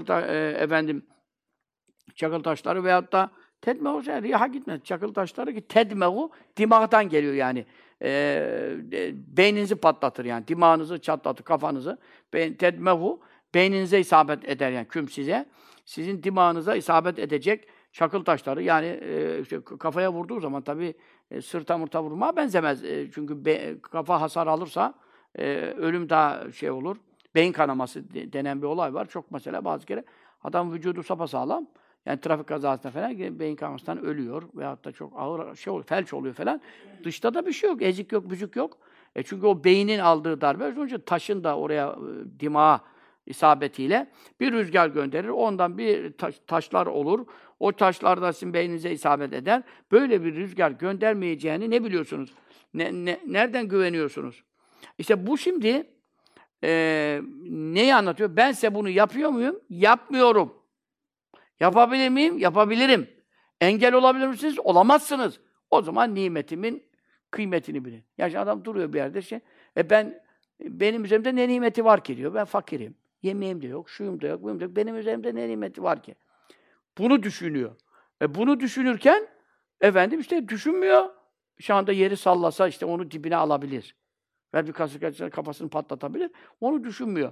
taşları veyahut da tedmehu riha gitmez. Çakıl taşları ki tedmehu dimağdan geliyor yani. Beyninizi patlatır yani. Dimağınızı çatlatır, kafanızı. Tedmehu beyninize isabet eder yani küm size. Sizin dimağınıza isabet edecek çakıl taşları yani işte kafaya vurduğu zaman tabii sırta mırta vurmaya benzemez. Çünkü kafa hasar alırsa ölüm daha şey olur. Beyin kanaması denen bir olay var. Çok mesela bazı kere adam vücudu sapasağlam. Yani trafik kazasında falan beyin kanamasından ölüyor veyahut da çok ağır şey oluyor, felç oluyor falan. Dışta da bir şey yok, ezik yok, büzük yok. Çünkü o beynin aldığı darbe, önce taşın da oraya dimağa isabetiyle bir rüzgar gönderir. Ondan bir taşlar olur. O taşlar da sizin beyninize isabet eder. Böyle bir rüzgar göndermeyeceğini ne biliyorsunuz? Nereden güveniyorsunuz? İşte bu şimdi neyi anlatıyor? Bense bunu yapıyor muyum? Yapmıyorum. Yapabilir miyim? Yapabilirim. Engel olabilir misiniz? Olamazsınız. O zaman nimetimin kıymetini bilin. Yani adam duruyor bir yerde benim üzerimde ne nimeti var ki diyor. Ben fakirim. Yemeğim de yok, şuyum da yok, buyum da yok. Benim üzerimde ne nimeti var ki? Bunu düşünüyor. Bunu düşünürken efendim işte düşünmüyor. Şu anda yeri sallasa işte onu dibine alabilir. Ve bir kasık kafasını patlatabilir. Onu düşünmüyor.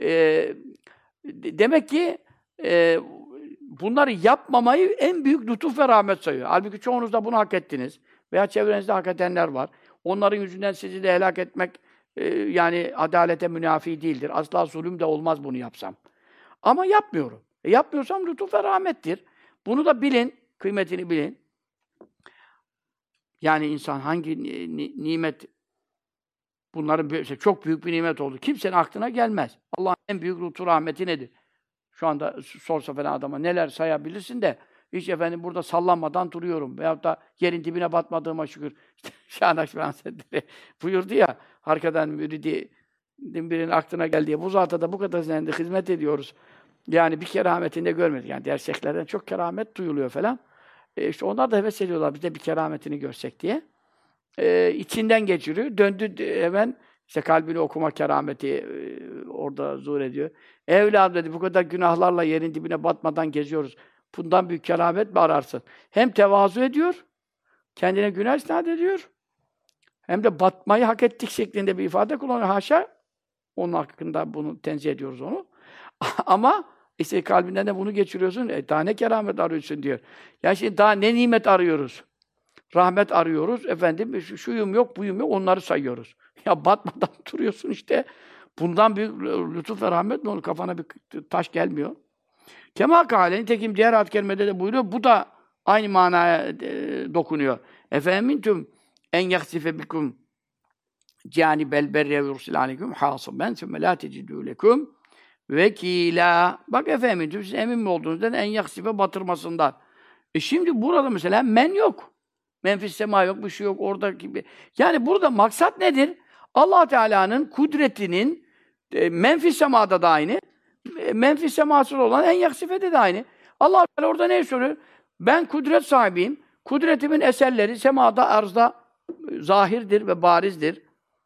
Demek ki e, bunları yapmamayı en büyük lütuf ve rahmet sayıyor. Halbuki çoğunuz da bunu hak ettiniz. Veya çevrenizde hak edenler var. Onların yüzünden sizi de helak etmek yani adalete münafi değildir. Asla zulüm de olmaz bunu yapsam. Ama yapmıyorum. Yapmıyorsam lütuf ve rahmettir. Bunu da bilin, kıymetini bilin. Yani insan hangi nimet bunların çok büyük bir nimet oldu. Kimsenin aklına gelmez. Allah'ın en büyük lütfu rahmeti nedir? Şu anda sorsa falan adama neler sayabilirsin de hiç efendim burada sallanmadan duruyorum. Veyahut da yerin dibine batmadığıma şükür. İşte Şah Nakşibend Hazretleri buyurdu ya, arkadan müridi birinin aklına geldi diye. Bu zata da bu kadar senede hizmet ediyoruz. Yani bir kerametini de görmedik. Yani diğer şeyhlerden çok keramet duyuluyor falan. İşte onlar da heves ediyorlar biz de bir kerametini görsek diye. İçinden geçiriyor. Döndü hemen işte kalbini okuma kerameti orada zuhur ediyor. Evladım dedi bu kadar günahlarla yerin dibine batmadan geziyoruz. Bundan büyük keramet mi ararsın? Hem tevazu ediyor, kendine günah isnat ediyor. Hem de batmayı hak ettik şeklinde bir ifade kullanıyor. Haşa. Onun hakkında bunu tenzih ediyoruz onu. Ama işte kalbinden de bunu geçiriyorsun. Daha ne keramet arıyorsun diyor. Ya şimdi daha ne nimet arıyoruz? Rahmet arıyoruz. Efendim şuyum yok, buyum yok. Onları sayıyoruz. Ya batmadan duruyorsun işte. Bundan büyük lütuf ve rahmet mi olur? Kafana bir taş gelmiyor. Kema kâle, nitekim diğer ayet-i kerimede de buyuruyor. Bu da aynı manaya dokunuyor. Efemintüm en yaksife bikum cânibel berre yursil aleyküm hâsıben sümme lâ tecidû leküm vekîlâ. Bak efemintüm, siz emin mi olduğunuzdan en yaksife batırmasından. Şimdi burada mesela men yok. Menfis sema yok, bir şey yok orada gibi. Yani burada maksat nedir? Allah Teala'nın kudretinin menfis semada da aynı. Menfis semasız olan en yaksifede de aynı. Allah Teala orada ne söylüyor? Ben kudret sahibiyim. Kudretimin eserleri semada, arzda zahirdir ve barizdir.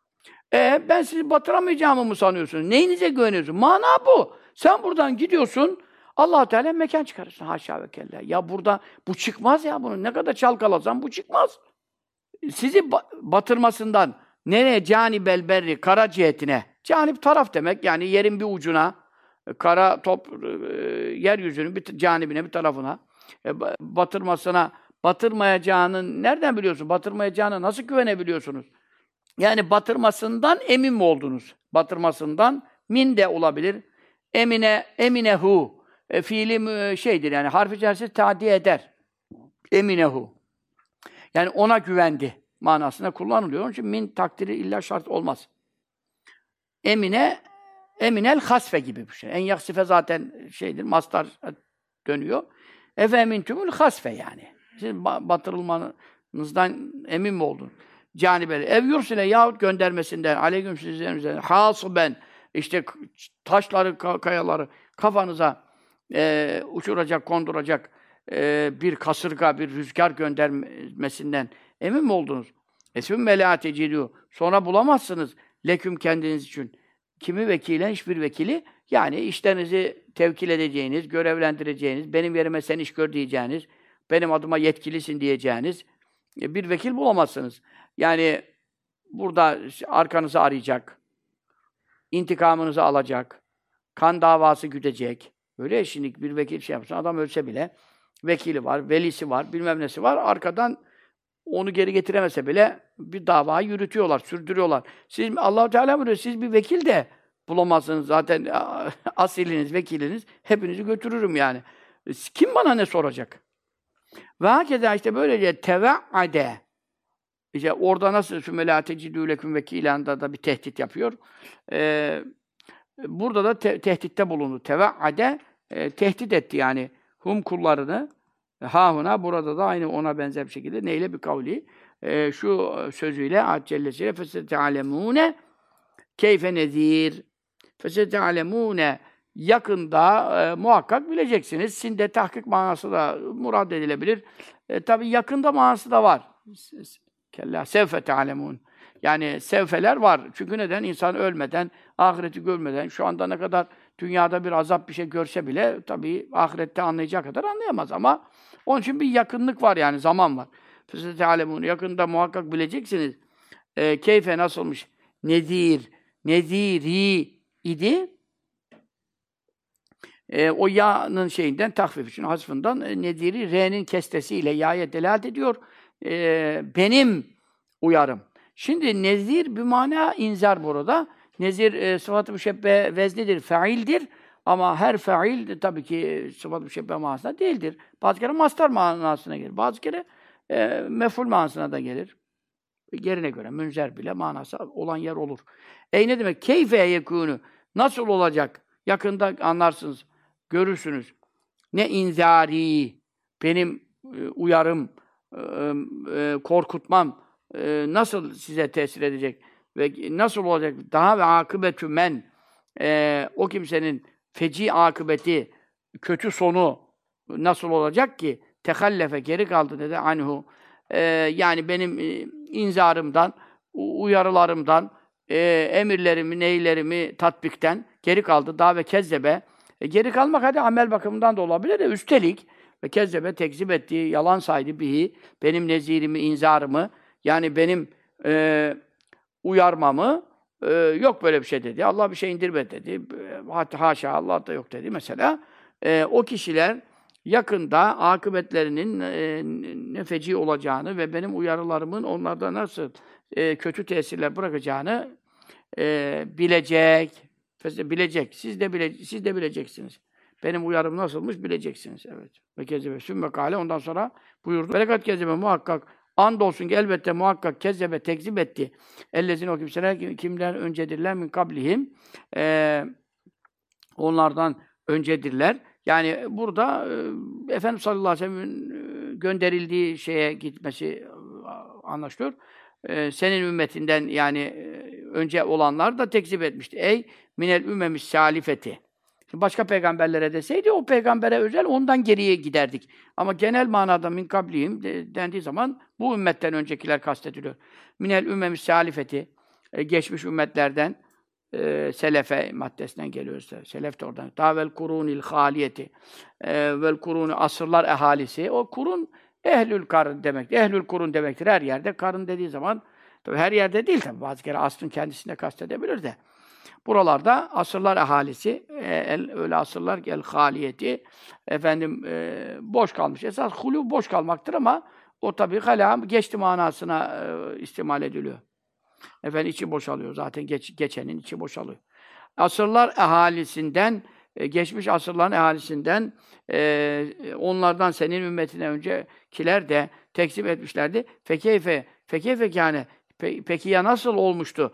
Ben sizi batıramayacağımı mı sanıyorsunuz? Neyinize güveniyorsun? Mana bu. Sen buradan gidiyorsun, Allah Teala mekan çıkarırsın. Haşa ve kella. Ya burada bu çıkmaz ya bunu. Ne kadar çalkalasan bu çıkmaz. Sizi batırmasından nereye? Canibel berri, kara cihetine. Canip taraf demek. Yani yerin bir ucuna, kara top, yeryüzünün bir canibine, bir tarafına batırmasına, batırmayacağını nereden biliyorsun? Batırmayacağını nasıl güvenebiliyorsunuz? Yani batırmasından emin mi oldunuz? Batırmasından min de olabilir. Eminehu. Fiili şeydir yani harf-i cersiz tadiye eder. Eminehu. Yani ona güvendi manasında kullanılıyor. Onun için min takdiri illa şart olmaz. Eminel hasfe gibi bir şey. En yaksife zaten şeydir, mastar dönüyor. Efemintümül hasfe yani. Siz batırılmanızdan emin mi oldun? Canibeli. Ev yursile yahut göndermesinden aleyküm sizlerin üzerine hasıben işte taşları, kayaları kafanıza uçuracak, konduracak bir kasırga, bir rüzgar göndermesinden emin mi oldunuz? Esûmme lâ tecidû. Sonra bulamazsınız leküm kendiniz için. Kimi vekilen? Hiçbir vekili. Yani işlerinizi tevkil edeceğiniz, görevlendireceğiniz, benim yerime sen iş gör diyeceğiniz, benim adıma yetkilisin diyeceğiniz bir vekil bulamazsınız. Yani burada arkanızı arayacak, intikamınızı alacak, kan davası güdecek. Öyle şimdi bir vekil şey yapsın, adam ölse bile vekili var, velisi var, bilmem nesi var. Arkadan onu geri getiremese bile bir davayı yürütüyorlar, sürdürüyorlar. Siz Allah Teala buyuruyor, siz bir vekil de bulamazsınız zaten asiliniz, vekiliniz hepinizi götürürüm yani. Kim bana ne soracak? Ve hakeza işte böylece teve'ade. İşte orada nasıl sümelâ tecidû leküm vekîlâ'nda da bir tehdit yapıyor. Burada da tehditte bulundu. Teve'ade tehdit etti yani hum kullarını. Hâhuna burada da aynı ona benzer bir şekilde neyle bir kavli şu sözüyle Cellesiyle fesete'alemûne keyfe nezîr fesete'alemûne yakında muhakkak bileceksiniz. Sinde tahkik manası da murad edilebilir. Tabii yakında manası da var. Kella sevfe te'alemûn. Yani sevfeler var. Çünkü neden? İnsan ölmeden, ahireti görmeden, şu anda ne kadar dünyada bir azap bir şey görse bile tabii ahirette anlayacağı kadar anlayamaz ama onun için bir yakınlık var yani zaman var. Fesetâlemûn yakında muhakkak bileceksiniz. Keyfe nasılmış? Neziri idi. O ya'nın şeyinden tahfif için hasfından nediri re'nin kestesiyle ya'ya delalet ediyor. Benim uyarım. Şimdi nezir bir mana inzar burada. Nezir sıfat-ı müşebbe veznidir, faildir. Ama her fail tabii ki sıfat-ı müşebbe manasında değildir. Bazı kere mastar manasına gelir. Bazı kere mef'ul manasına da gelir. Yerine göre münzer bile manası olan yer olur. Ne demek? Keyfe yekûnü. Nasıl olacak? Yakında anlarsınız, görürsünüz. Ne inzari, benim uyarım, korkutmam nasıl size tesir edecek? Ve nasıl olacak? Daha ve akıbetü men, o kimsenin feci akıbeti, kötü sonu nasıl olacak ki? Tehallefe, geri kaldı dedi anhu. Yani benim inzarımdan, uyarılarımdan, emirlerimi, neylerimi tatbikten geri kaldı. Daha ve kezzebe. Geri kalmak hadi amel bakımından da olabilir de üstelik ve kezzebe tekzip ettiği, yalan saydı bihi, benim nezirimi, inzarımı, yani benim uyarmamı, yok böyle bir şey dedi. Allah bir şey indirmedi dedi. Haşa Allah da yok dedi mesela. O kişiler yakında akıbetlerinin ne feci olacağını ve benim uyarılarımın onlarda nasıl kötü tesirler bırakacağını bilecek. Bilecek. Siz de bileceksiniz. Benim uyarım nasılmış bileceksiniz. Evet. Ve kezzebe sümme kâle. Ondan sonra buyurdu. Velekat kezzebe muhakkak. Andolsun ki elbette muhakkak kezzebe tekzip etti. Ellezine o kimseler kimden öncedirler min kablihim. Onlardan öncedirler. Yani burada Efendimiz sallallahu aleyhi ve sellem'in gönderildiği şeye gitmesi anlaşılıyor. Senin ümmetinden yani önce olanlar da tekzip etmişti. Ey minel ümmemis salifeti. Başka peygamberlere deseydi o peygambere özel ondan geriye giderdik. Ama genel manada min kablihim dendiği zaman bu ümmetten öncekiler kastediliyor. Minel ümmemis salifeti geçmiş ümmetlerden selefe maddesinden geliyor işte. Selef de oradan. Davel kurunil haliyeti. Vel kurunu asırlar ehalisi. O kurun ehlül karın demektir. Ehlül kurun demektir her yerde. Karın dediği zaman tabii her yerde değil tabii. Bazı kere asrın kendisinde kastedebilir de. Buralarda asırlar ehalisi, öyle asırlar ki el haliyeti efendim boş kalmış. Esas hulû boş kalmaktır ama o tabii hala geçti manasına istimal ediliyor. Efendim içi boşalıyor. Zaten geçenin içi boşalıyor. Asırlar ehalisinden, geçmiş asırların ehalisinden, onlardan senin ümmetine öncekiler de tekzip etmişlerdi. Fekeyfe kâne. Peki ya nasıl olmuştu?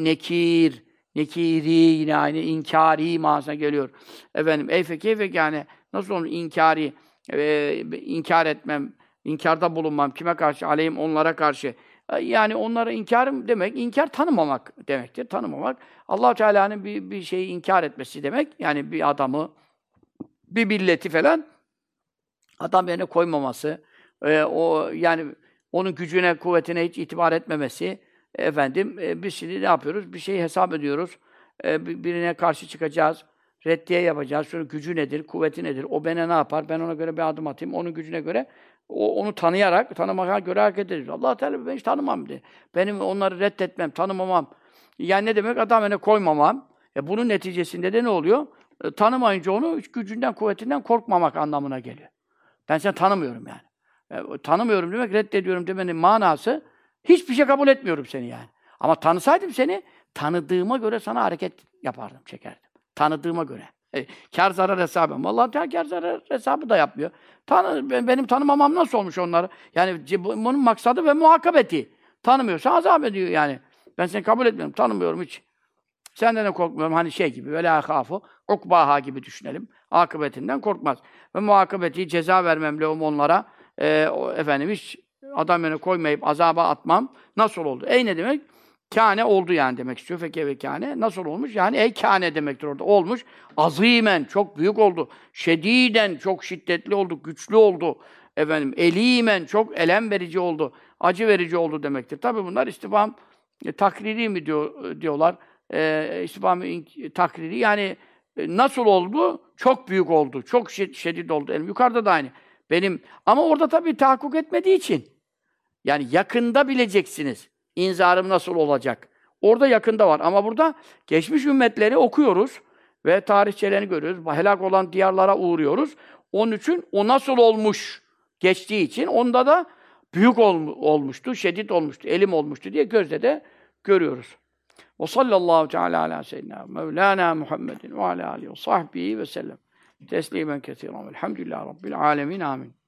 Nekiri yine aynı inkari manasına geliyor. Efendim fekeyfe kâne. Nasıl olmuş inkari? İnkar etmem, inkarda bulunmam. Kime karşı? Aleyhim onlara karşı. Yani onlara inkarım demek, inkar tanımamak demektir. Tanımamak. Allah Teala'nın bir şeyi inkar etmesi demek. Yani bir adamı, bir milleti falan adam yerine koymaması, o yani onun gücüne, kuvvetine hiç itibar etmemesi. Efendim, biz şimdi ne yapıyoruz? Bir şeyi hesap ediyoruz. Birine karşı çıkacağız. Reddiye yapacağız. Sonra gücü nedir, kuvveti nedir? O bana ne yapar? Ben ona göre bir adım atayım. Onun gücüne göre onu tanımaya göre hareket ediyoruz. Allah Teala ben hiç tanımam diye. Benim onları reddetmem, tanımamam. Yani ne demek? Adam önüne koymamam. Bunun neticesinde de ne oluyor? Tanımayınca onu gücünden, kuvvetinden korkmamak anlamına geliyor. Ben seni tanımıyorum yani. Tanımıyorum demek, reddediyorum demenin manası hiçbir şey kabul etmiyorum seni yani. Ama tanısaydım seni, tanıdığıma göre sana hareket yapardım, çekerdim. Tanıdığıma göre. Kâr zarar hesabı. Vallahi Teala kâr zarar hesabı da yapmıyor. Benim tanımamam nasıl olmuş onları? Yani bunun maksadı ve muhakabeti. Tanımıyorsa azap ediyor yani. Ben seni kabul etmiyorum, tanımıyorum hiç. Senden de korkmuyorum. Hani şey gibi, velâ khâfu, ukbâhâ gibi düşünelim. Akıbetinden korkmaz. Ve muhakabeti, ceza vermem lehum onlara. Efendim hiç adam önüne koymayıp azaba atmam. Nasıl oldu? Ne demek? Kâne oldu yani demek istiyor. Feke ve kâne. Nasıl olmuş? Yani kâne demektir orada. Olmuş. Azîmen, çok büyük oldu. Şedîden, çok şiddetli oldu, güçlü oldu. Efendim, elîmen, çok elem verici oldu. Acı verici oldu demektir. Tabi bunlar takriri mi diyorlar? İstifham takriri yani nasıl oldu? Çok büyük oldu. Çok şiddet oldu. Yukarıda da aynı. Ama orada tabii tahakkuk etmediği için. Yani yakında bileceksiniz. İnzarım nasıl olacak? Orada yakında var. Ama burada geçmiş ümmetleri okuyoruz ve tarihçelerini görüyoruz. Helak olan diyarlara uğruyoruz. Onun için o nasıl olmuş geçtiği için onda da büyük olmuştu, şiddet olmuştu, elim olmuştu diye gözle de görüyoruz. Ve sallallahu teala ala seyyidina Mevlana Muhammedin ve ala alihi ve sahbihi ve sellem. Teslimen kesiren. Elhamdülillahi Rabbil alemin. Amin.